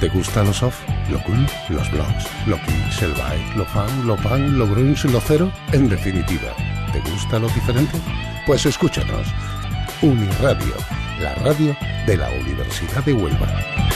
¿Te gustan los off, lo cool, los blogs, lo kiss, el bike, lo fan, lo punk, lo grunge, lo cero? En definitiva, ¿te gusta lo diferente? Pues escúchanos. Uniradio, la radio de la Universidad de Huelva.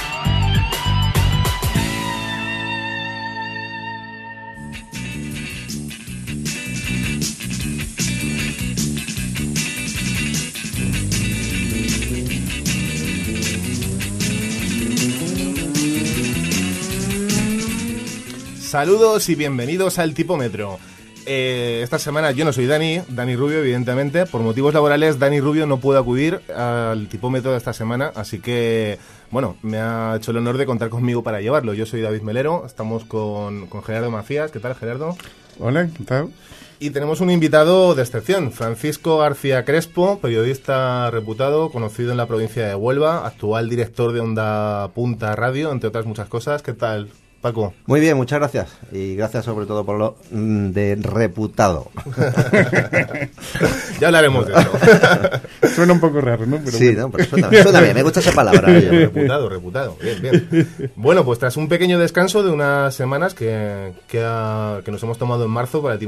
Saludos y bienvenidos al Tipómetro. Esta semana yo no soy Dani Rubio, evidentemente. Por motivos laborales, Dani Rubio no puede acudir al Tipómetro de esta semana, así que, bueno, me ha hecho el honor de contar conmigo para llevarlo. Yo soy David Melero, estamos con Gerardo Macías. ¿Qué tal, Gerardo? Hola, ¿qué tal? Y tenemos un invitado de excepción, Francisco García Crespo, periodista reputado, conocido en la provincia de Huelva, actual director de Onda Punta Radio, entre otras muchas cosas. ¿Qué tal, Paco? Muy bien, muchas gracias. Y gracias sobre todo por lo de reputado. Ya hablaremos de eso. Suena un poco raro, ¿no? Pero sí, bueno. No, pero suena bien, me gusta esa palabra. Reputado. Bien. Bueno, pues tras un pequeño descanso de unas semanas que nos hemos tomado en marzo para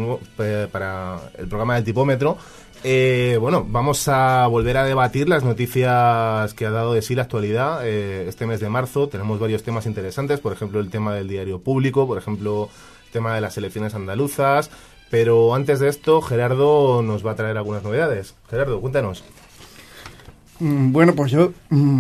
el programa del Tipómetro, bueno, vamos a volver a debatir las noticias que ha dado de sí la actualidad este mes de marzo. Tenemos varios temas interesantes, por ejemplo el tema del diario público, por ejemplo el tema de las elecciones andaluzas, pero antes de esto Gerardo nos va a traer algunas novedades. Gerardo, cuéntanos. Bueno, pues yo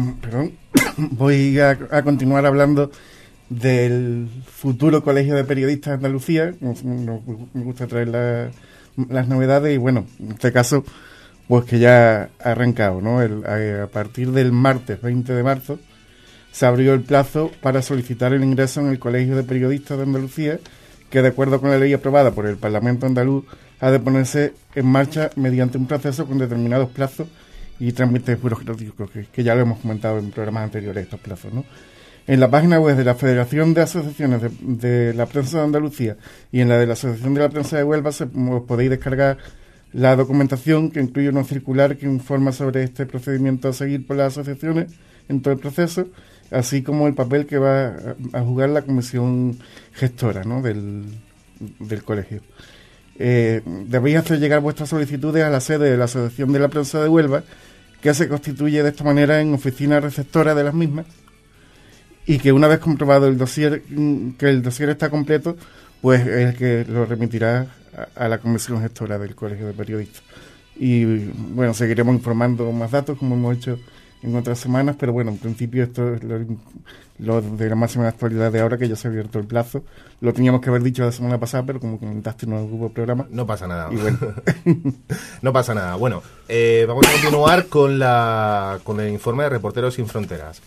voy a continuar hablando del futuro Colegio de Periodistas de Andalucía. Me gusta traer las novedades y bueno, en este caso pues que ya ha arrancado, ¿no? A partir del martes 20 de marzo se abrió el plazo para solicitar el ingreso en el Colegio de Periodistas de Andalucía, que de acuerdo con la ley aprobada por el Parlamento andaluz ha de ponerse en marcha mediante un proceso con determinados plazos y trámites burocráticos que ya lo hemos comentado en programas anteriores, estos plazos, ¿no? En la página web de la Federación de Asociaciones de la Prensa de Andalucía y en la de la Asociación de la Prensa de Huelva os podéis descargar la documentación que incluye una circular que informa sobre este procedimiento a seguir por las asociaciones en todo el proceso, así como el papel que va a jugar la comisión gestora, ¿no? del colegio. Debéis hacer llegar vuestras solicitudes a la sede de la Asociación de la Prensa de Huelva, que se constituye de esta manera en oficina receptora de las mismas, y que una vez comprobado el dossier, que el dossier está completo, pues es el que lo remitirá a la comisión gestora del Colegio de Periodistas. Y bueno, seguiremos informando más datos como hemos hecho en otras semanas, pero bueno, en principio esto es lo de la máxima actualidad de ahora, que ya se ha abierto el plazo. Lo teníamos que haber dicho la semana pasada, pero como comentaste no hubo programa. No pasa nada. Y bueno. No pasa nada. Bueno, vamos a continuar con el informe de Reporteros Sin Fronteras.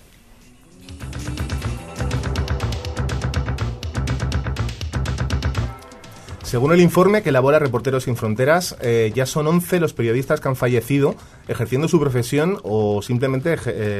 Según el informe que elabora Reporteros Sin Fronteras, ya son 11 los periodistas que han fallecido ejerciendo su profesión o simplemente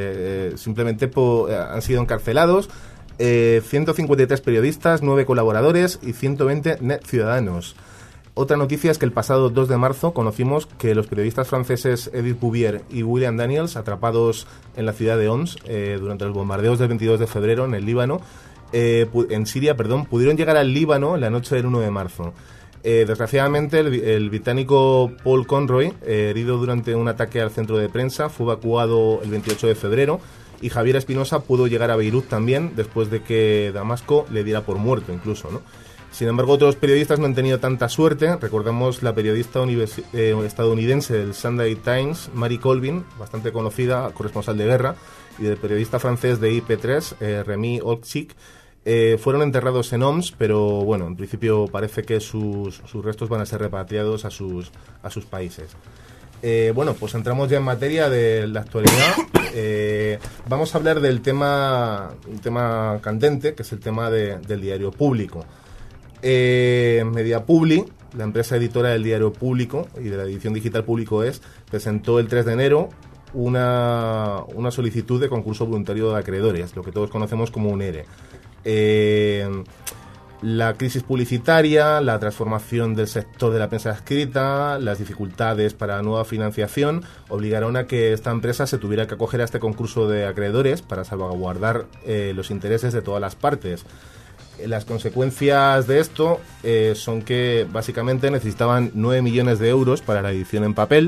han sido encarcelados, 153 periodistas, 9 colaboradores y 120 net ciudadanos. Otra noticia es que el pasado 2 de marzo conocimos que los periodistas franceses Edith Bouvier y William Daniels, atrapados en la ciudad de Homs durante los bombardeos del 22 de febrero en el Líbano, en Siria, pudieron llegar al Líbano la noche del 1 de marzo. Desgraciadamente, el británico Paul Conroy, herido durante un ataque al centro de prensa, fue evacuado el 28 de febrero y Javier Espinosa pudo llegar a Beirut también después de que Damasco le diera por muerto incluso, ¿no? Sin embargo, otros periodistas no han tenido tanta suerte. Recordemos la periodista estadounidense del Sunday Times, Mary Colvin, bastante conocida, corresponsal de guerra, y del periodista francés de IP3, Rémi Olczyk. Fueron enterrados en Homs, pero bueno, en principio parece que sus restos van a ser repatriados a sus países. Bueno, pues entramos ya en materia de la actualidad. Vamos a hablar del un tema candente, que es el tema del diario público. Mediapubli, la empresa editora del diario público y de la edición digital Público Es, presentó el 3 de enero una solicitud de concurso voluntario de acreedores, lo que todos conocemos como un ERE. La crisis publicitaria, la transformación del sector de la prensa escrita, las dificultades para la nueva financiación obligaron a que esta empresa se tuviera que acoger a este concurso de acreedores para salvaguardar los intereses de todas las partes. Las consecuencias de esto son que básicamente necesitaban 9 millones de euros para la edición en papel,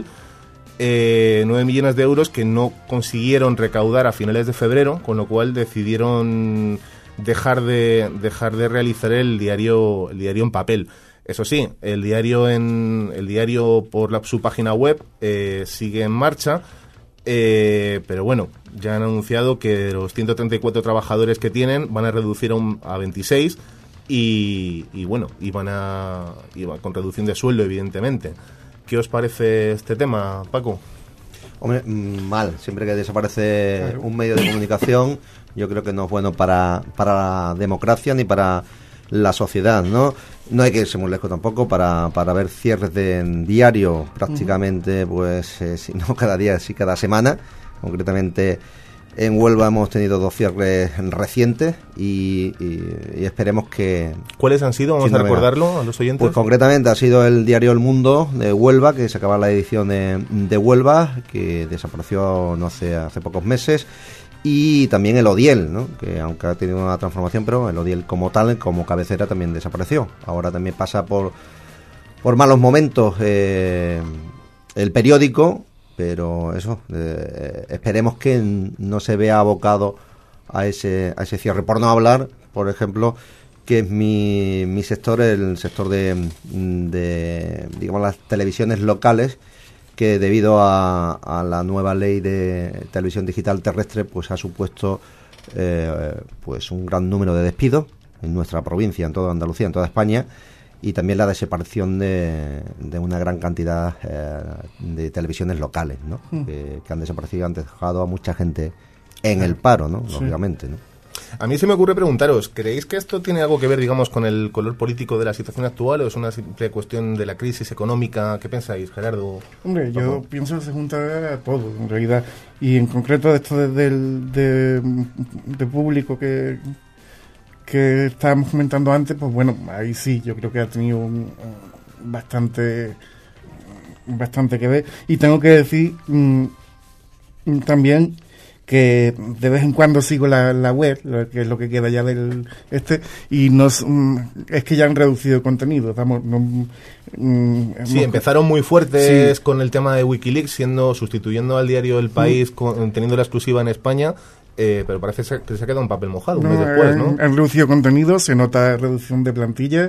9 millones de euros que no consiguieron recaudar a finales de febrero, con lo cual decidieron dejar de realizar el diario en papel. Eso sí, el diario por su página web sigue en marcha, pero bueno, ya han anunciado que de los 134 trabajadores que tienen van a reducir a 26 y va con reducción de sueldo, evidentemente. ¿Qué os parece este tema, Paco? Hombre, mal. Siempre que desaparece un medio de comunicación, yo creo que no es bueno para la democracia ni para la sociedad, ¿no? No hay que irse muy lejos tampoco para ver cierres de diario prácticamente, pues si no cada día, sí cada semana. Concretamente en Huelva hemos tenido 2 cierres recientes y esperemos que... ¿Cuáles han sido? Vamos a recordarlo a los oyentes. Pues concretamente ha sido el diario El Mundo de Huelva, que se acaba la edición de Huelva, que desapareció hace pocos meses, y también el Odiel, ¿no? Que aunque ha tenido una transformación, pero el Odiel como tal, como cabecera, también desapareció. Ahora también pasa por malos momentos el periódico, pero eso, esperemos que no se vea abocado a ese cierre. Por no hablar, por ejemplo, que es mi sector, el sector de digamos, las televisiones locales, que debido a la nueva ley de televisión digital terrestre, pues ha supuesto pues un gran número de despidos en nuestra provincia, en toda Andalucía, en toda España, y también la desaparición de una gran cantidad de televisiones locales, ¿no? Que han desaparecido, han dejado a mucha gente en el paro, ¿no? Sí. Lógicamente, ¿no? A mí se me ocurre preguntaros, ¿creéis que esto tiene algo que ver, digamos, con el color político de la situación actual o es una simple cuestión de la crisis económica? ¿Qué pensáis, Gerardo? Hombre, yo pienso que se junta a todo, en realidad. Y en concreto esto de público que estábamos comentando antes, pues bueno, ahí sí, yo creo que ha tenido bastante que ver. Y tengo que decir también que de vez en cuando sigo la web, que es lo que queda ya del y es que ya han reducido el contenido. Sí, empezaron muy fuertes con el tema de Wikileaks, sustituyendo al diario El País, teniendo la exclusiva en España, pero parece que se ha quedado un papel mojado un mes después, ¿no? Han reducido contenido, se nota reducción de plantilla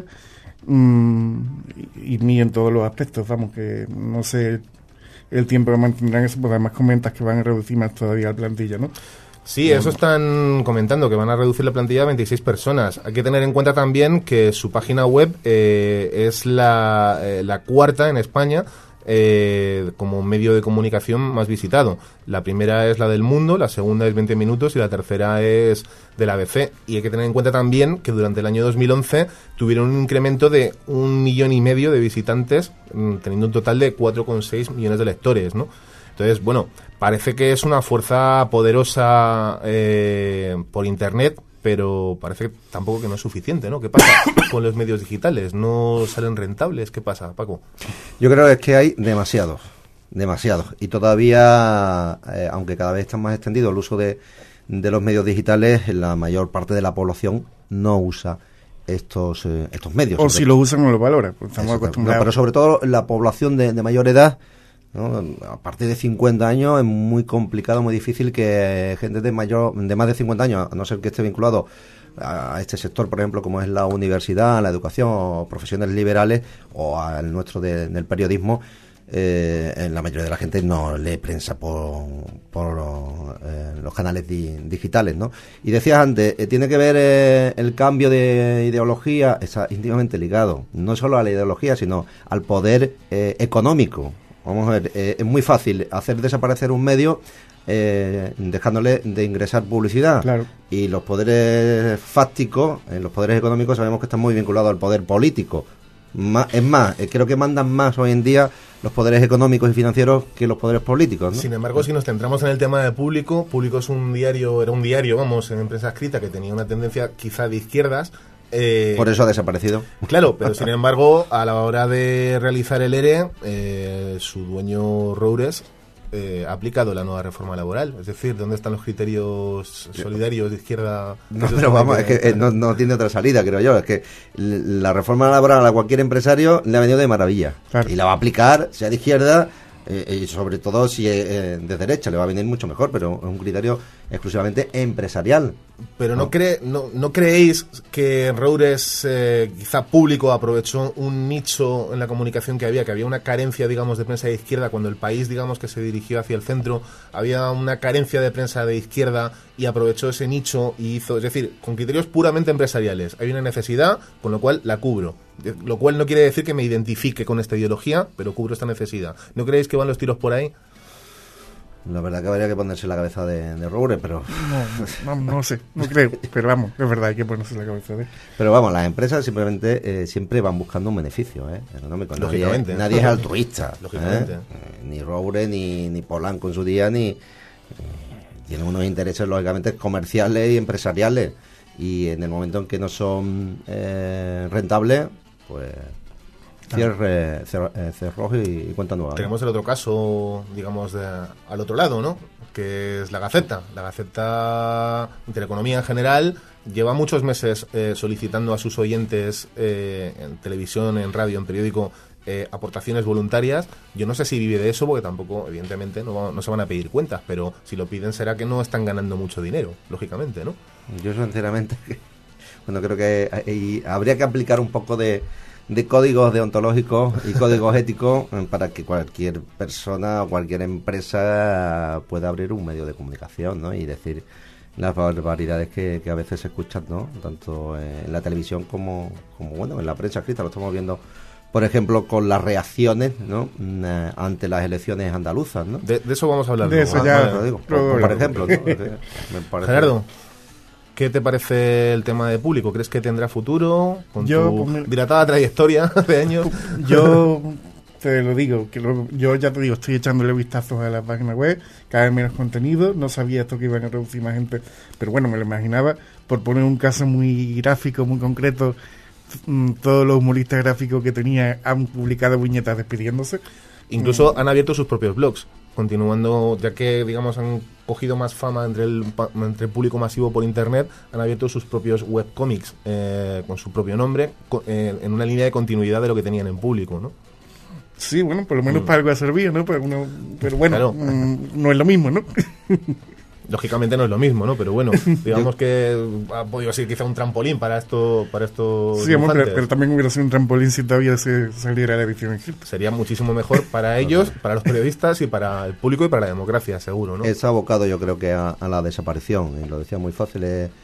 y ni en todos los aspectos, vamos, que no sé el tiempo que mantendrán eso, porque además comentas que van a reducir más todavía la plantilla, ¿no? Sí, eso están comentando, que van a reducir la plantilla a 26 personas. Hay que tener en cuenta también que su página web es la cuarta en España como medio de comunicación más visitado. La primera es la del Mundo, la segunda es 20 Minutos y la tercera es de la ABC. Y hay que tener en cuenta también que durante el año 2011 tuvieron un incremento de 1,5 millones de visitantes, teniendo un total de 4,6 millones de lectores, ¿no? Entonces, bueno, parece que es una fuerza poderosa por Internet, pero parece tampoco que no es suficiente, ¿no? ¿Qué pasa con los medios digitales? ¿No salen rentables? ¿Qué pasa, Paco? Yo creo que es que hay demasiados. Y todavía, aunque cada vez está más extendido el uso de los medios digitales, la mayor parte de la población no usa estos medios. O si los usan no los valora, pues estamos acostumbrados. No, pero sobre todo la población de mayor edad, ¿no? A partir de 50 años es muy complicado, muy difícil que gente de más de 50 años, a no ser que esté vinculado a este sector, por ejemplo, como es la universidad, la educación o profesiones liberales o al nuestro del periodismo, la mayoría de la gente no lee prensa por los canales digitales, ¿no? Y decías antes, tiene que ver el cambio de ideología, está íntimamente ligado, no solo a la ideología, sino al poder económico. Vamos a ver, es muy fácil hacer desaparecer un medio dejándole de ingresar publicidad. Claro. Y los poderes fácticos, los poderes económicos, sabemos que están muy vinculados al poder político. Es más, creo que mandan más hoy en día los poderes económicos y financieros que los poderes políticos, ¿no? Sin embargo, si nos centramos en el tema de Público es era un diario, vamos, en prensa escrita que tenía una tendencia quizá de izquierdas, Por eso ha desaparecido. Claro, pero sin embargo, a la hora de realizar el ERE, su dueño Roures ha aplicado la nueva reforma laboral. Es decir, ¿dónde están los criterios solidarios de izquierda? No, pero vamos, es que no tiene otra salida, creo yo. Es que la reforma laboral a cualquier empresario le ha venido de maravilla. Claro. Y la va a aplicar, sea de izquierda, y sobre todo si es de derecha, le va a venir mucho mejor, pero es un criterio exclusivamente empresarial. Pero ¿no creéis que Roures, quizá público, aprovechó un nicho en la comunicación que había una carencia, digamos, de prensa de izquierda, cuando el país, digamos, que se dirigió hacia el centro, había una carencia de prensa de izquierda y aprovechó ese nicho y hizo, es decir, con criterios puramente empresariales. Hay una necesidad, con lo cual la cubro. Lo cual no quiere decir que me identifique con esta ideología, pero cubro esta necesidad. ¿No creéis que van los tiros por ahí? La verdad que habría que ponerse la cabeza de Roures, pero... No sé, no creo, pero vamos, es verdad, hay que ponerse la cabeza de... Pero vamos, las empresas simplemente siempre van buscando un beneficio económico. Lógicamente. Nadie es altruista. Lógicamente. Ni Roures, ni Polanco en su día, tienen unos intereses, lógicamente, comerciales y empresariales. Y en el momento en que no son rentables, pues... cerrojo y cuenta nueva. Tenemos el otro caso, digamos, al otro lado, ¿no? Que es la Gaceta. La Gaceta, Intereconomía en general, lleva muchos meses solicitando a sus oyentes en televisión, en radio, en periódico, aportaciones voluntarias. Yo no sé si vive de eso, porque tampoco, evidentemente, no se van a pedir cuentas, pero si lo piden será que no están ganando mucho dinero, lógicamente, ¿no? Yo sinceramente, creo que habría que aplicar un poco de códigos deontológicos y códigos éticos para que cualquier persona o cualquier empresa pueda abrir un medio de comunicación, ¿no? Y decir las barbaridades que a veces se escuchan, ¿no? Tanto en la televisión como bueno, en la prensa escrita. Lo estamos viendo, por ejemplo, con las reacciones, ¿no? Ante las elecciones andaluzas, ¿no? De eso vamos a hablar. De eso ya lo digo, por ejemplo, ¿no? Me parece... Gerardo, ¿qué te parece el tema de público? ¿Crees que tendrá futuro con tu dilatada trayectoria de años? Yo te lo digo, yo ya te digo, estoy echándole vistazos a la página web, cada vez menos contenido, no sabía esto que iban a reducir más gente, pero bueno, me lo imaginaba. Por poner un caso muy gráfico, muy concreto, todos los humoristas gráficos que tenía han publicado viñetas despidiéndose. Incluso han abierto sus propios blogs, continuando, ya que, digamos, han cogido más fama entre el público masivo por internet, han abierto sus propios webcomics con su propio nombre, en una línea de continuidad de lo que tenían en público, ¿no? Sí, bueno, por lo menos para algo ha servido, ¿no? Pero bueno, claro. No es lo mismo, ¿no? Lógicamente no es lo mismo, ¿no? Pero bueno, digamos que ha podido ser quizá un trampolín para esto. Sí, amor, pero también hubiera sido un trampolín si todavía se saliera la edición escrita. Sería muchísimo mejor para ellos, para los periodistas y para el público y para la democracia, seguro, ¿no? Es abocado, yo creo que a la desaparición, y lo decía muy fácil,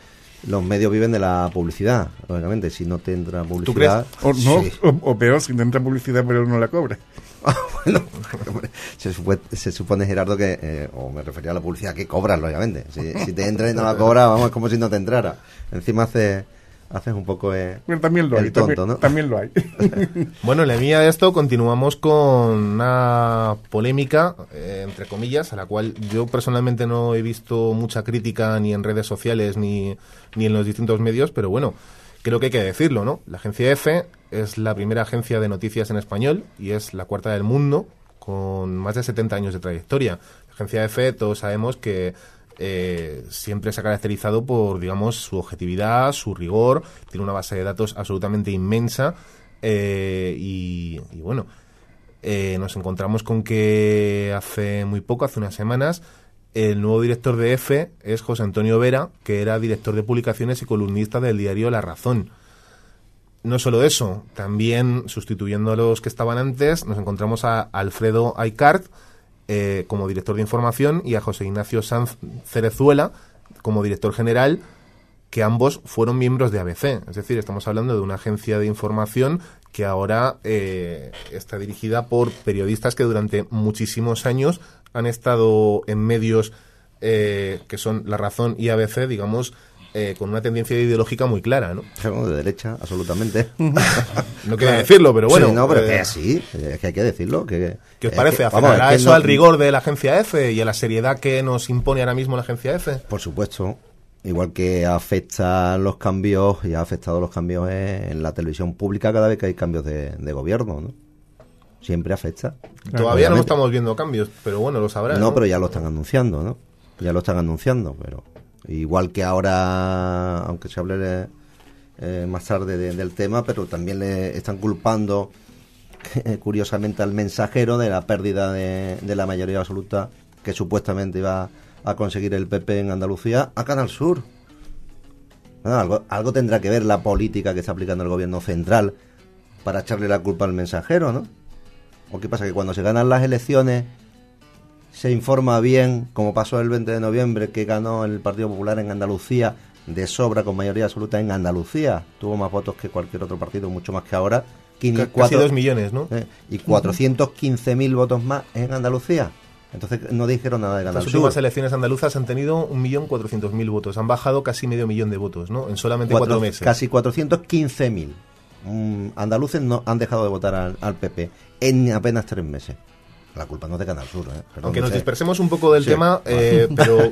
los medios viven de la publicidad, lógicamente. Si no tendrá publicidad... ¿Tú crees? Sí. O peor, si tendrá publicidad pero no la cobra. Bueno, se supone, Gerardo, que o me refería a la publicidad que cobras, lógicamente. Si te entra y no la cobras, vamos, es como si no te entrara. Encima haces un poco bueno, también lo el hay, tonto, ¿no? También lo hay. Bueno, en la línea de esto continuamos con una polémica, entre comillas, a la cual yo personalmente no he visto mucha crítica ni en redes sociales ni en los distintos medios, pero bueno, creo que hay que decirlo, ¿no? La agencia EFE es la primera agencia de noticias en español y es la cuarta del mundo, con más de 70 años de trayectoria. La agencia EFE, todos sabemos que siempre se ha caracterizado por, digamos, su objetividad, su rigor, tiene una base de datos absolutamente inmensa y bueno, nos encontramos con que hace muy poco, hace unas semanas, el nuevo director de EFE es José Antonio Vera, que era director de publicaciones y columnista del diario La Razón. No solo eso, también sustituyendo a los que estaban antes, nos encontramos a Alfredo Aicart como director de información y a José Ignacio Sanz Cerezuela como director general, que ambos fueron miembros de ABC. Es decir, estamos hablando de una agencia de información que ahora está dirigida por periodistas que durante muchísimos años han estado en medios que son La Razón y ABC, digamos, con una tendencia ideológica muy clara, ¿no? De derecha, absolutamente. No quería decirlo, pero bueno. Sí, no, pero es que así, es que hay que decirlo. ¿Qué os parece? ¿Afectará eso al rigor de la agencia EFE y a la seriedad que nos impone ahora mismo la agencia EFE? Por supuesto. Igual que afecta los cambios, y ha afectado los cambios en la televisión pública cada vez que hay cambios de gobierno, ¿no? Siempre afecta. Todavía no estamos viendo cambios, pero bueno, lo sabrán. No, pero ya lo están anunciando, ¿no? Ya lo están anunciando, pero igual que ahora, aunque se hable más tarde del tema, pero también le están culpando curiosamente al Mensajero de la pérdida de la mayoría absoluta que supuestamente iba a conseguir el PP en Andalucía a Canal Sur. Bueno, algo tendrá que ver la política que está aplicando el gobierno central para echarle la culpa al Mensajero, ¿no? ¿O qué pasa? Que cuando se ganan las elecciones se informa bien, como pasó el 20 de noviembre, que ganó el Partido Popular en Andalucía de sobra con mayoría absoluta en Andalucía. Tuvo más votos que cualquier otro partido, mucho más que ahora. Casi 2 millones, ¿no? Y 415.000 votos más en Andalucía. Entonces no dijeron nada de Canal Sur. Las últimas elecciones andaluzas han tenido 1.400.000 votos. Han bajado casi medio millón de votos, ¿no? En solamente 4 meses. Casi 415.000 andaluces no han dejado de votar al PP en apenas 3 meses. La culpa no es de Canal Sur, ¿eh? Perdón, aunque nos dispersemos un poco del tema, pero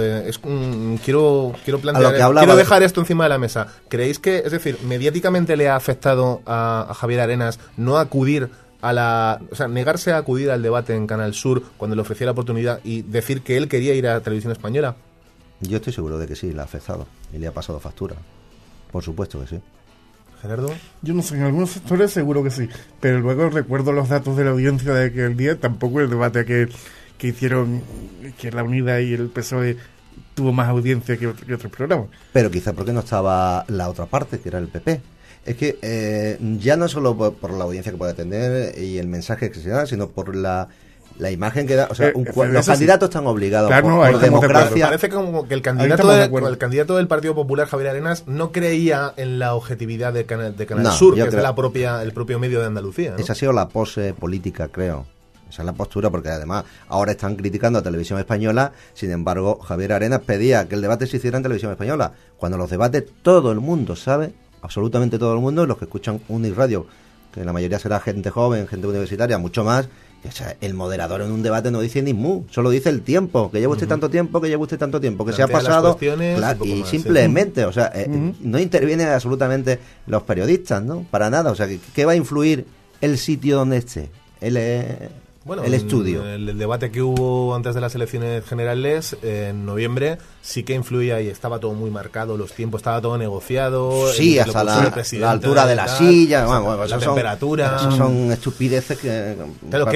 quiero plantear, quiero dejar esto encima de la mesa. ¿Creéis que, es decir, mediáticamente le ha afectado a Javier Arenas no acudir o sea, negarse a acudir al debate en Canal Sur cuando le ofrecía la oportunidad y decir que él quería ir a Televisión Española? Yo estoy seguro de que sí, le ha afectado y le ha pasado factura. Por supuesto que sí. Gerardo. Yo no sé, en algunos sectores seguro que sí, pero luego recuerdo los datos de la audiencia de aquel día, tampoco el debate que hicieron, que la Unida y el PSOE tuvo más audiencia que otros programas. Pero quizá porque no estaba la otra parte, que era el PP. Es que ya no solo por la audiencia que puede tener y el mensaje que se da, sino por la imagen que da. O sea, los candidatos están obligados por democracia. Parece como que el candidato del Partido Popular, Javier Arenas, no creía en la objetividad de Canal Sur, que es el propio medio de Andalucía, ¿no? Esa ha sido la pose política, creo. Esa es la postura, porque además ahora están criticando a Televisión Española. Sin embargo, Javier Arenas pedía que el debate se hiciera en Televisión Española, cuando los debates todo el mundo sabe, absolutamente todo el mundo, los que escuchan Unirradio, que la mayoría será gente joven, gente universitaria, mucho más. O sea, el moderador en un debate no dice ni mu, solo dice el tiempo, que lleva usted tanto tiempo, que se ha pasado, claro, y simplemente, o sea, no intervienen absolutamente los periodistas, ¿no? Para nada, o sea, ¿qué va a influir el sitio donde esté? El estudio. El debate que hubo antes de las elecciones generales en noviembre sí que influía y estaba todo muy marcado, los tiempos, estaba todo negociado. Sí, hasta la altura de la silla, la temperatura. Son estupideces que... Claro,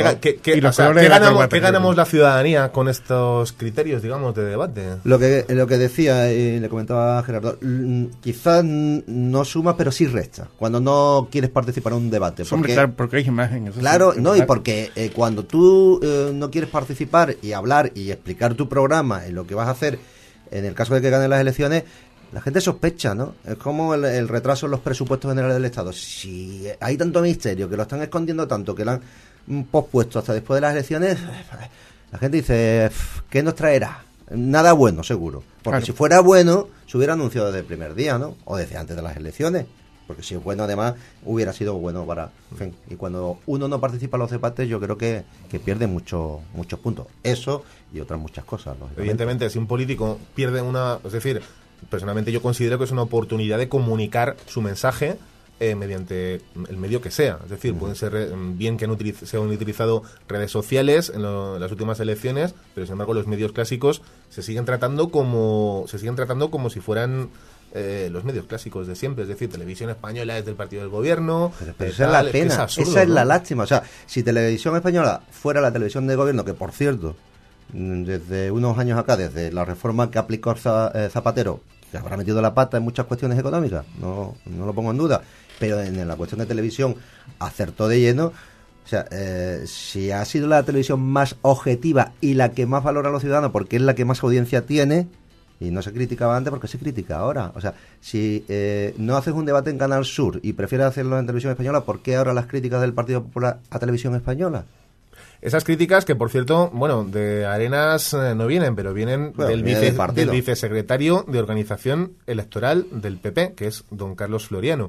¿qué ganamos la ciudadanía con estos criterios, digamos, de debate? Lo que decía y le comentaba a Gerardo, quizás no suma, pero sí resta, cuando no quieres participar en un debate. Porque hay imágenes. Claro, no, y porque cuando tú no quieres participar y hablar y explicar tu programa y lo que vas a hacer en el caso de que ganen las elecciones, la gente sospecha, ¿no? Es como el retraso en los presupuestos generales del Estado. Si hay tanto misterio, que lo están escondiendo tanto, que lo han pospuesto hasta después de las elecciones, la gente dice, ¿qué nos traerá? Nada bueno, seguro. Porque claro, si fuera bueno, se hubiera anunciado desde el primer día, ¿no? O desde antes de las elecciones. Porque si es bueno, además, hubiera sido bueno para... En fin, y cuando uno no participa en los debates, yo creo que pierde muchos puntos. Eso y otras muchas cosas, lógicamente. Evidentemente, si un político pierde Es decir, personalmente yo considero que es una oportunidad de comunicar su mensaje mediante el medio que sea. Es decir, pueden ser bien que se han utilizado redes sociales en las últimas elecciones, pero sin embargo los medios clásicos se siguen tratando como si fueran... los medios clásicos de siempre, es decir, Televisión Española es del partido del gobierno. Pero esa es la pena, es absurdo, esa es la lástima. O sea, si Televisión Española fuera la televisión del gobierno, que por cierto, desde unos años acá, desde la reforma que aplicó Zapatero, que habrá metido la pata en muchas cuestiones económicas, no lo pongo en duda, pero en la cuestión de televisión acertó de lleno. O sea, si ha sido la televisión más objetiva y la que más valora a los ciudadanos, porque es la que más audiencia tiene, y no se criticaba antes, porque se critica ahora. O sea, si no haces un debate en Canal Sur y prefieres hacerlo en Televisión Española, ¿por qué ahora las críticas del Partido Popular a Televisión Española? Esas críticas que, por cierto, bueno, de Arenas no vienen, pero vienen del vicesecretario de Organización Electoral del PP, que es don Carlos Floriano.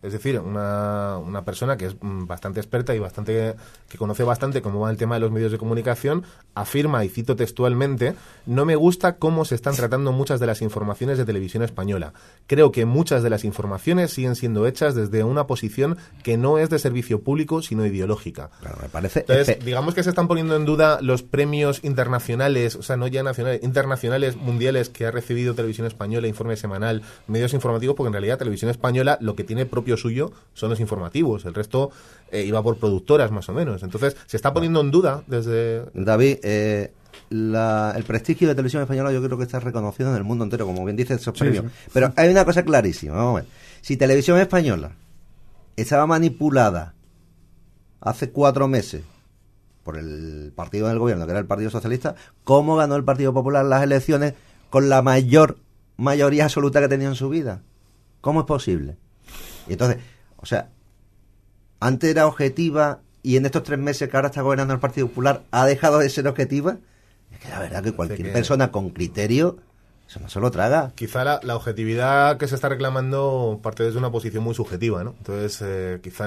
Es decir, una persona que es bastante experta y que conoce bastante cómo va el tema de los medios de comunicación, afirma, y cito textualmente: no me gusta cómo se están tratando muchas de las informaciones de Televisión Española. Creo que muchas de las informaciones siguen siendo hechas desde una posición que no es de servicio público, sino ideológica. Claro, me parece... Entonces, digamos que se están poniendo en duda los premios internacionales, o sea, no ya nacionales, internacionales, mundiales, que ha recibido Televisión Española, Informe Semanal, medios informativos, porque en realidad Televisión Española lo que tiene propio suyo son los informativos, el resto iba por productoras más o menos. Entonces se está poniendo en duda desde... David, el prestigio de Televisión Española yo creo que está reconocido en el mundo entero, como bien dice esos premios. Sí. Pero hay una cosa clarísima, vamos a ver. Si Televisión Española estaba manipulada hace 4 meses por el partido del gobierno, que era el Partido Socialista, ¿cómo ganó el Partido Popular las elecciones con la mayor mayoría absoluta que ha tenido en su vida? ¿Cómo es posible? Y entonces, o sea, antes era objetiva y en estos 3 meses que ahora está gobernando el Partido Popular ha dejado de ser objetiva. Es que la verdad que cualquier persona con criterio eso no se lo traga. Quizá la objetividad que se está reclamando parte desde una posición muy subjetiva, ¿no? Entonces, quizá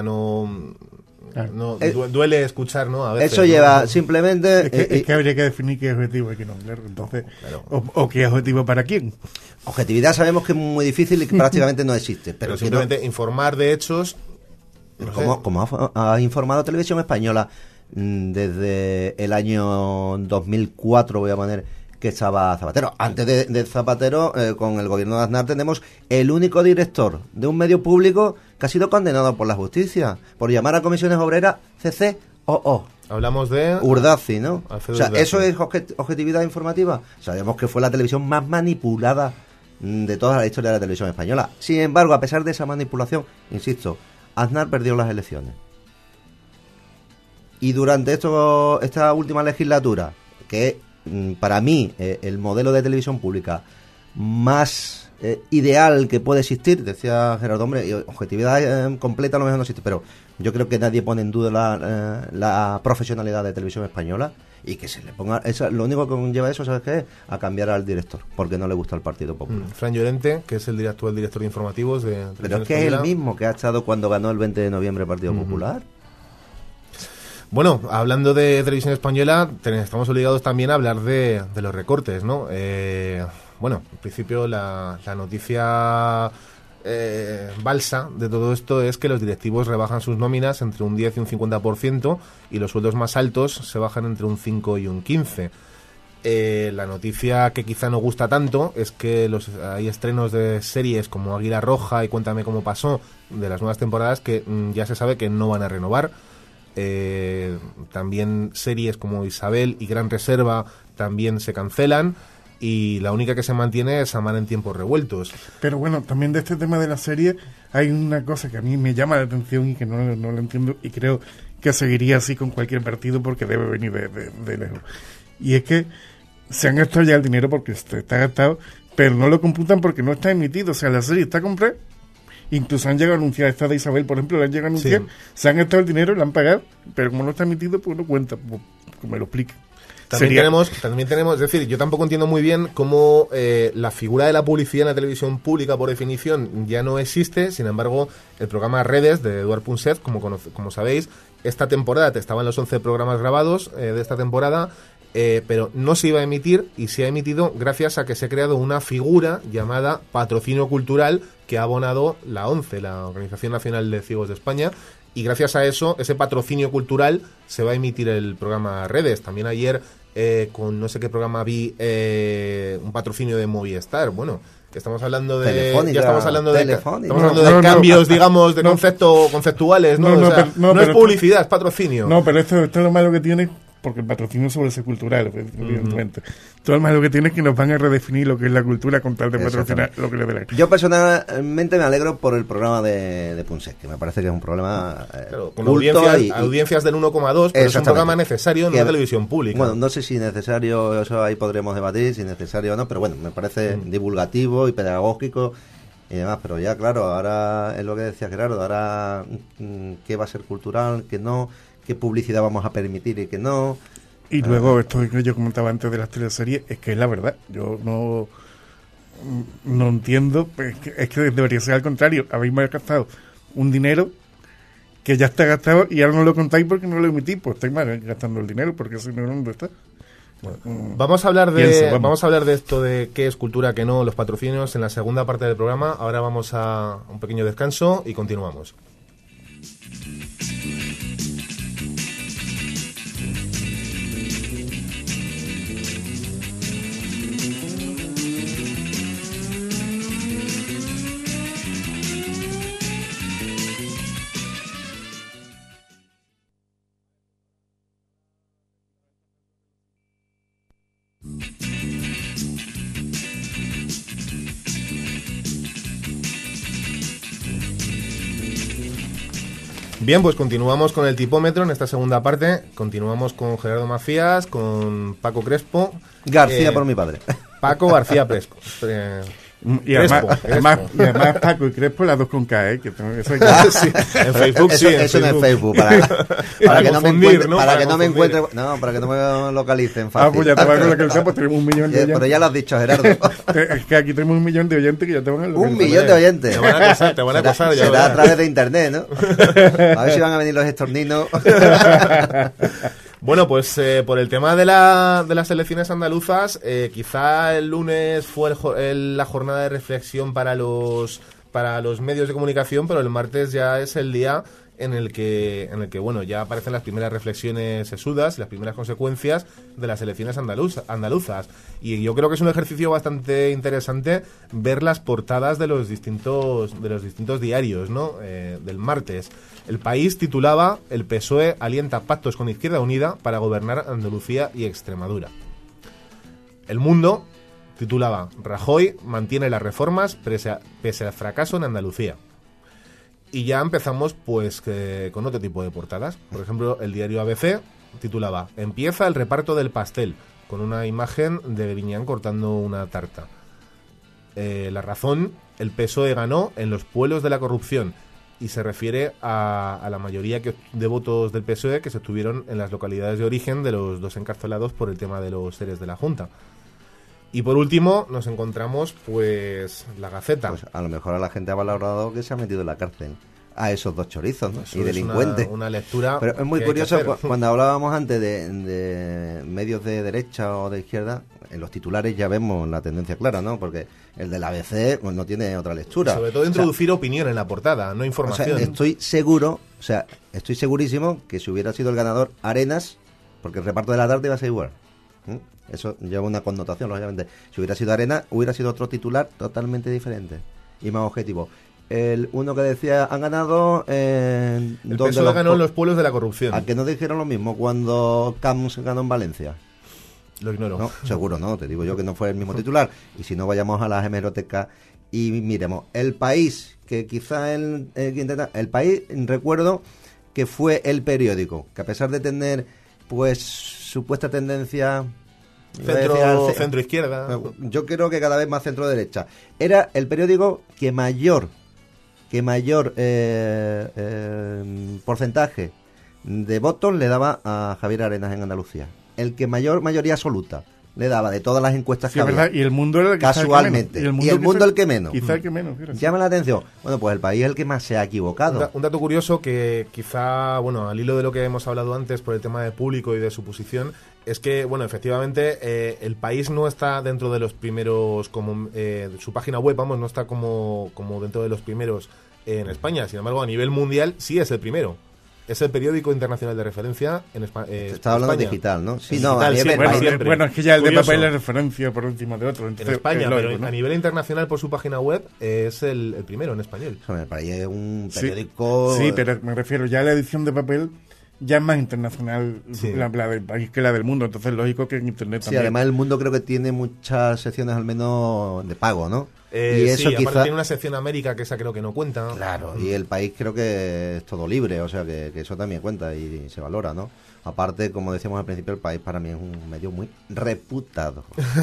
duele escuchar, ¿no? A veces, eso lleva ¿no? Simplemente... Es que habría que definir qué es objetivo y qué no, claro. Entonces, o qué es objetivo para quién. Objetividad sabemos que es muy difícil y que prácticamente no existe. Pero simplemente informar de hechos... Como ha informado Televisión Española desde el año 2004, voy a poner, que estaba Zapatero. Antes de Zapatero, con el gobierno de Aznar, tenemos el único director de un medio público que ha sido condenado por la justicia por llamar a comisiones obreras CCOO. Hablamos de... Urdaci, ¿no? Alfredo O sea, Urdaci. ¿eso es objetividad informativa? Sabemos que fue la televisión más manipulada de toda la historia de la televisión española. Sin embargo, a pesar de esa manipulación, insisto, Aznar perdió las elecciones. Y durante esta última legislatura, que es para mí el modelo de televisión pública más ideal que puede existir, decía Gerardo, hombre, y objetividad completa a lo mejor no existe, pero yo creo que nadie pone en duda la profesionalidad de Televisión Española, y que se le ponga lo único que conlleva eso, ¿sabes qué es? A cambiar al director, porque no le gusta el Partido Popular. Fran Llorente, que es el actual director de informativos de Televisión Pero es que Española. es el mismo que ha estado cuando ganó el 20 de noviembre el Partido Popular. Bueno, hablando de Televisión Española, estamos obligados también a hablar de los recortes, ¿no? Bueno, en principio la noticia balsa de todo esto es que los directivos rebajan sus nóminas entre un 10 y un 50%, y los sueldos más altos se bajan entre un 5 y un 15%. La noticia que quizá no gusta tanto es que hay estrenos de series como Águila Roja y Cuéntame cómo pasó, de las nuevas temporadas, que ya se sabe que no van a renovar. También series como Isabel y Gran Reserva también se cancelan, y la única que se mantiene es Amar en tiempos revueltos. Pero bueno, también de este tema de la serie hay una cosa que a mí me llama la atención y que no lo entiendo, y creo que seguiría así con cualquier partido porque debe venir de lejos. Y es que se han gastado ya el dinero porque está gastado, pero no lo computan porque no está emitido. O sea, la serie está comprada. Incluso han llegado a anunciar, esta de Isabel, por ejemplo, la han llegado a anunciar, Sí. se han gastado el dinero, la han pagado, pero como no está emitido, pues no cuenta, pues, que me lo explique. También tenemos, es decir, yo tampoco entiendo muy bien cómo la figura de la publicidad en la televisión pública, por definición, ya no existe. Sin embargo, el programa Redes de Eduard Punset, como sabéis, esta temporada estaban los 11 programas grabados de esta temporada, pero no se iba a emitir, y se ha emitido gracias a que se ha creado una figura llamada Patrocinio Cultural, que ha abonado la ONCE, la Organización Nacional de Ciegos de España, y gracias a eso, ese patrocinio cultural, se va a emitir el programa Redes. También ayer, con no sé qué programa vi, un patrocinio de Movistar. Bueno, que estamos hablando de... Telefónica, ya estamos hablando Telefónica. de cambios, digamos, de conceptuales, ¿no? No, O sea, pero no es publicidad, es patrocinio. No, pero esto es lo malo que tiene, porque el patrocinio suele ser cultural, evidentemente. Todo lo malo que tiene es que nos van a redefinir lo que es la cultura con tal de patrocinar lo que le dé la gana. Yo personalmente me alegro por el programa de Punset, que me parece que es un problema Claro, con culto audiencias del 1,2, pero es un programa necesario en Que- una televisión pública. Bueno, no sé si necesario, eso ahí podremos debatir, si necesario o no, pero bueno, me parece divulgativo y pedagógico y demás. Pero ya, claro, ahora es lo que decía Gerardo, ahora qué va a ser cultural, qué no, qué publicidad vamos a permitir y qué no. Y luego, esto que yo comentaba antes de las teleseries, es que es la verdad. Yo no entiendo, pues, es que debería ser al contrario. Habéis malgastado un dinero que ya está gastado y ahora no lo contáis porque no lo emitís, pues estáis gastando el dinero, porque ese dinero ¿dónde está? Vamos a hablar de esto de qué es cultura, qué no, los patrocinios en la segunda parte del programa. Ahora vamos a un pequeño descanso y continuamos. Bien, pues continuamos con el tipómetro en esta segunda parte. Continuamos con Gerardo Macías, con Paco Crespo. García por mi padre. Paco García Crespo. Y además Paco y Crespo, las dos con K, ¿eh? Que eso sí, en Facebook eso, sí. Eso no es Facebook, para que no me encuentre, para que no me encuentre, no, para que no me localicen fácil. Pues ya te van a localizar, pues tenemos 1 millón de oyentes. Pero ya lo has dicho, Gerardo. Es que aquí tenemos 1 millón de oyentes que ya te van a localizar. 1 millón de oyentes. Te van a acosar. Será a través de internet, ¿no? A ver si van a venir los estorninos. Bueno, pues por el tema de las elecciones andaluzas, quizá el lunes fue la jornada de reflexión para los medios de comunicación, pero el martes ya es el día en el que bueno, ya aparecen las primeras reflexiones sesudas, las primeras consecuencias de las elecciones andaluzas. Y yo creo que es un ejercicio bastante interesante ver las portadas de los distintos diarios, ¿no? Del martes. El País titulaba: El PSOE alienta pactos con Izquierda Unida para gobernar Andalucía y Extremadura. El Mundo titulaba: Rajoy mantiene las reformas pese al fracaso en Andalucía. Y ya empezamos pues con otro tipo de portadas. Por ejemplo, el diario ABC titulaba: Empieza el reparto del pastel, con una imagen de Bebiñán cortando una tarta. La Razón: el PSOE ganó en los pueblos de la corrupción, y se refiere a la mayoría de votos del PSOE que se obtuvieron en las localidades de origen de los 2 encarcelados por el tema de los seres de la Junta. Y por último nos encontramos pues la Gaceta. Pues a lo mejor a la gente ha valorado que se ha metido en la cárcel a esos 2 chorizos, ¿no? Eso Y delincuentes. Una lectura. Pero es muy curioso, cuando hablábamos antes de medios de derecha o de izquierda, en los titulares ya vemos la tendencia clara, ¿no? Porque el del ABC pues, no tiene otra lectura. Sobre todo introducir opinión en la portada, no información. O sea, estoy segurísimo que si hubiera sido el ganador Arenas, porque el reparto de la tarde iba a ser igual. Eso lleva una connotación, lógicamente. Si hubiera sido Arenas, hubiera sido otro titular totalmente diferente y más objetivo. El uno que decía, han ganado... el PSOE ganó en los pueblos de la corrupción. ¿A que no dijeron lo mismo cuando Camps ganó en Valencia? Lo ignoro. No, seguro no, te digo yo que no fue el mismo titular. Y si no, vayamos a las hemerotecas y miremos. El País, que quizá el País, recuerdo que fue el periódico, que a pesar de tener pues supuesta tendencia... Centro izquierda. Yo creo que cada vez más centro derecha. Era el periódico que mayor porcentaje de votos le daba a Javier Arenas en Andalucía. El que mayoría absoluta le daba de todas las encuestas que había. Y el Mundo era el que casualmente. Y el Mundo el que menos. Quizá el que menos. Llama la atención. Bueno, pues el País es el que más se ha equivocado. Un dato curioso que quizá, bueno, al hilo de lo que hemos hablado antes por el tema de público y de su posición, es que, bueno, efectivamente, el País no está dentro de los primeros, como su página web, vamos, no está como dentro de los primeros en España. Sin embargo, a nivel mundial sí es el primero. Es el periódico internacional de referencia en España. Está hablando digital, ¿no? Sí, no, digital, bueno, es que ya el de papel es referencia por último de otro. Entonces, en España, lógico, pero ¿no? A nivel internacional por su página web es el primero en español. El País es un periódico... Sí, pero me refiero, ya la edición de papel ya es más internacional la del País que la del Mundo, entonces lógico que en Internet también. Sí, además el Mundo creo que tiene muchas secciones al menos de pago, ¿no? Y eso quizá tiene una sección América que esa creo que no cuenta. Claro, y el País creo que es todo libre, o sea que eso también cuenta y se valora, ¿no? Aparte, como decíamos al principio, el País para mí es un medio muy reputado.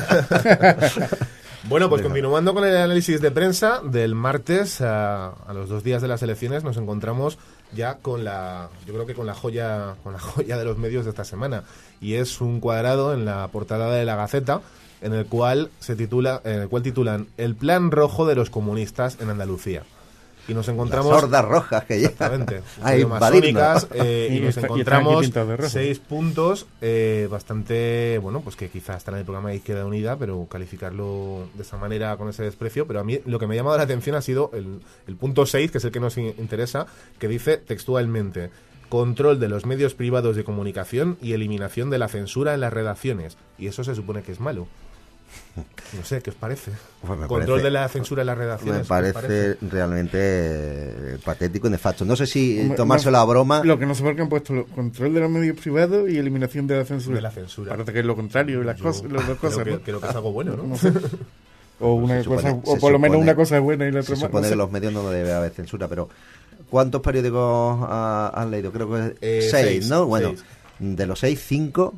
Bueno, pues continuando con el análisis de prensa del martes, a los 2 días de las elecciones, nos encontramos ya yo creo que con la joya de los medios de esta semana, y es un cuadrado en la portada de la Gaceta en el cual titulan: El plan rojo de los comunistas en Andalucía. y nos encontramos... Las hordas rojas que llegan Exactamente. masónicas, y nos encontramos rojo. 6 puntos bastante, bueno, pues que quizás están en el programa de Izquierda Unida, pero calificarlo de esa manera, con ese desprecio. Pero a mí lo que me ha llamado la atención ha sido el punto 6, que es el que nos interesa, que dice textualmente: control de los medios privados de comunicación y eliminación de la censura en las redacciones. Y eso se supone que es malo. No sé, ¿qué os parece? Pues Control de la censura en las redacciones. Me parece realmente patético y nefasto. No sé si tomárselo a broma. Lo que no sé por qué han puesto control de los medios privados y eliminación de la censura. De la censura. Parece que es lo contrario, las dos cosas. Creo que es algo bueno, ¿no? O una cosa, o por lo menos una cosa es buena y la otra se más. supone No sé. que los medios no debe haber censura, pero ¿cuántos periódicos has leído? Creo que es 6, seis, ¿no? Bueno, 6. de los 6,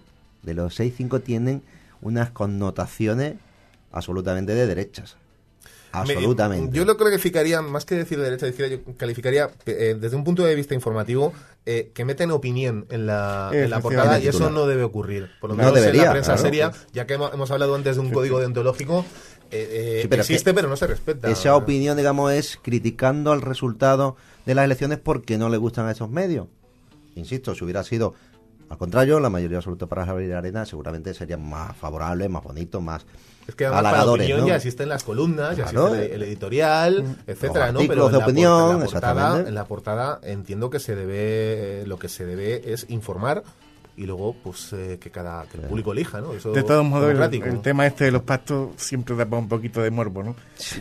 5 tienen unas connotaciones absolutamente de derechas. Absolutamente. Yo lo calificaría, más que decir derecha, yo calificaría desde un punto de vista informativo que meten opinión en la portada, y eso no debe ocurrir. Por lo menos no debería, en la prensa claro, seria, pues. ya que hemos hablado antes de un código deontológico, pero existe, pero no se respeta. Esa opinión, digamos, es criticando el resultado de las elecciones porque no le gustan a esos medios. Insisto, si hubiera sido al contrario, la mayoría absoluta para Javier Arena seguramente serían más favorables, más bonitos, más es que además para opinión, ¿no? Ya existen las columnas, claro, ya existe el editorial, etcétera, ¿no? Pero de opinión, en la portada entiendo que lo que se debe es informar y luego pues que el público elija, ¿no? Eso de todos modos, el tema este de los pactos siempre da para un poquito de morbo, ¿no? Sí,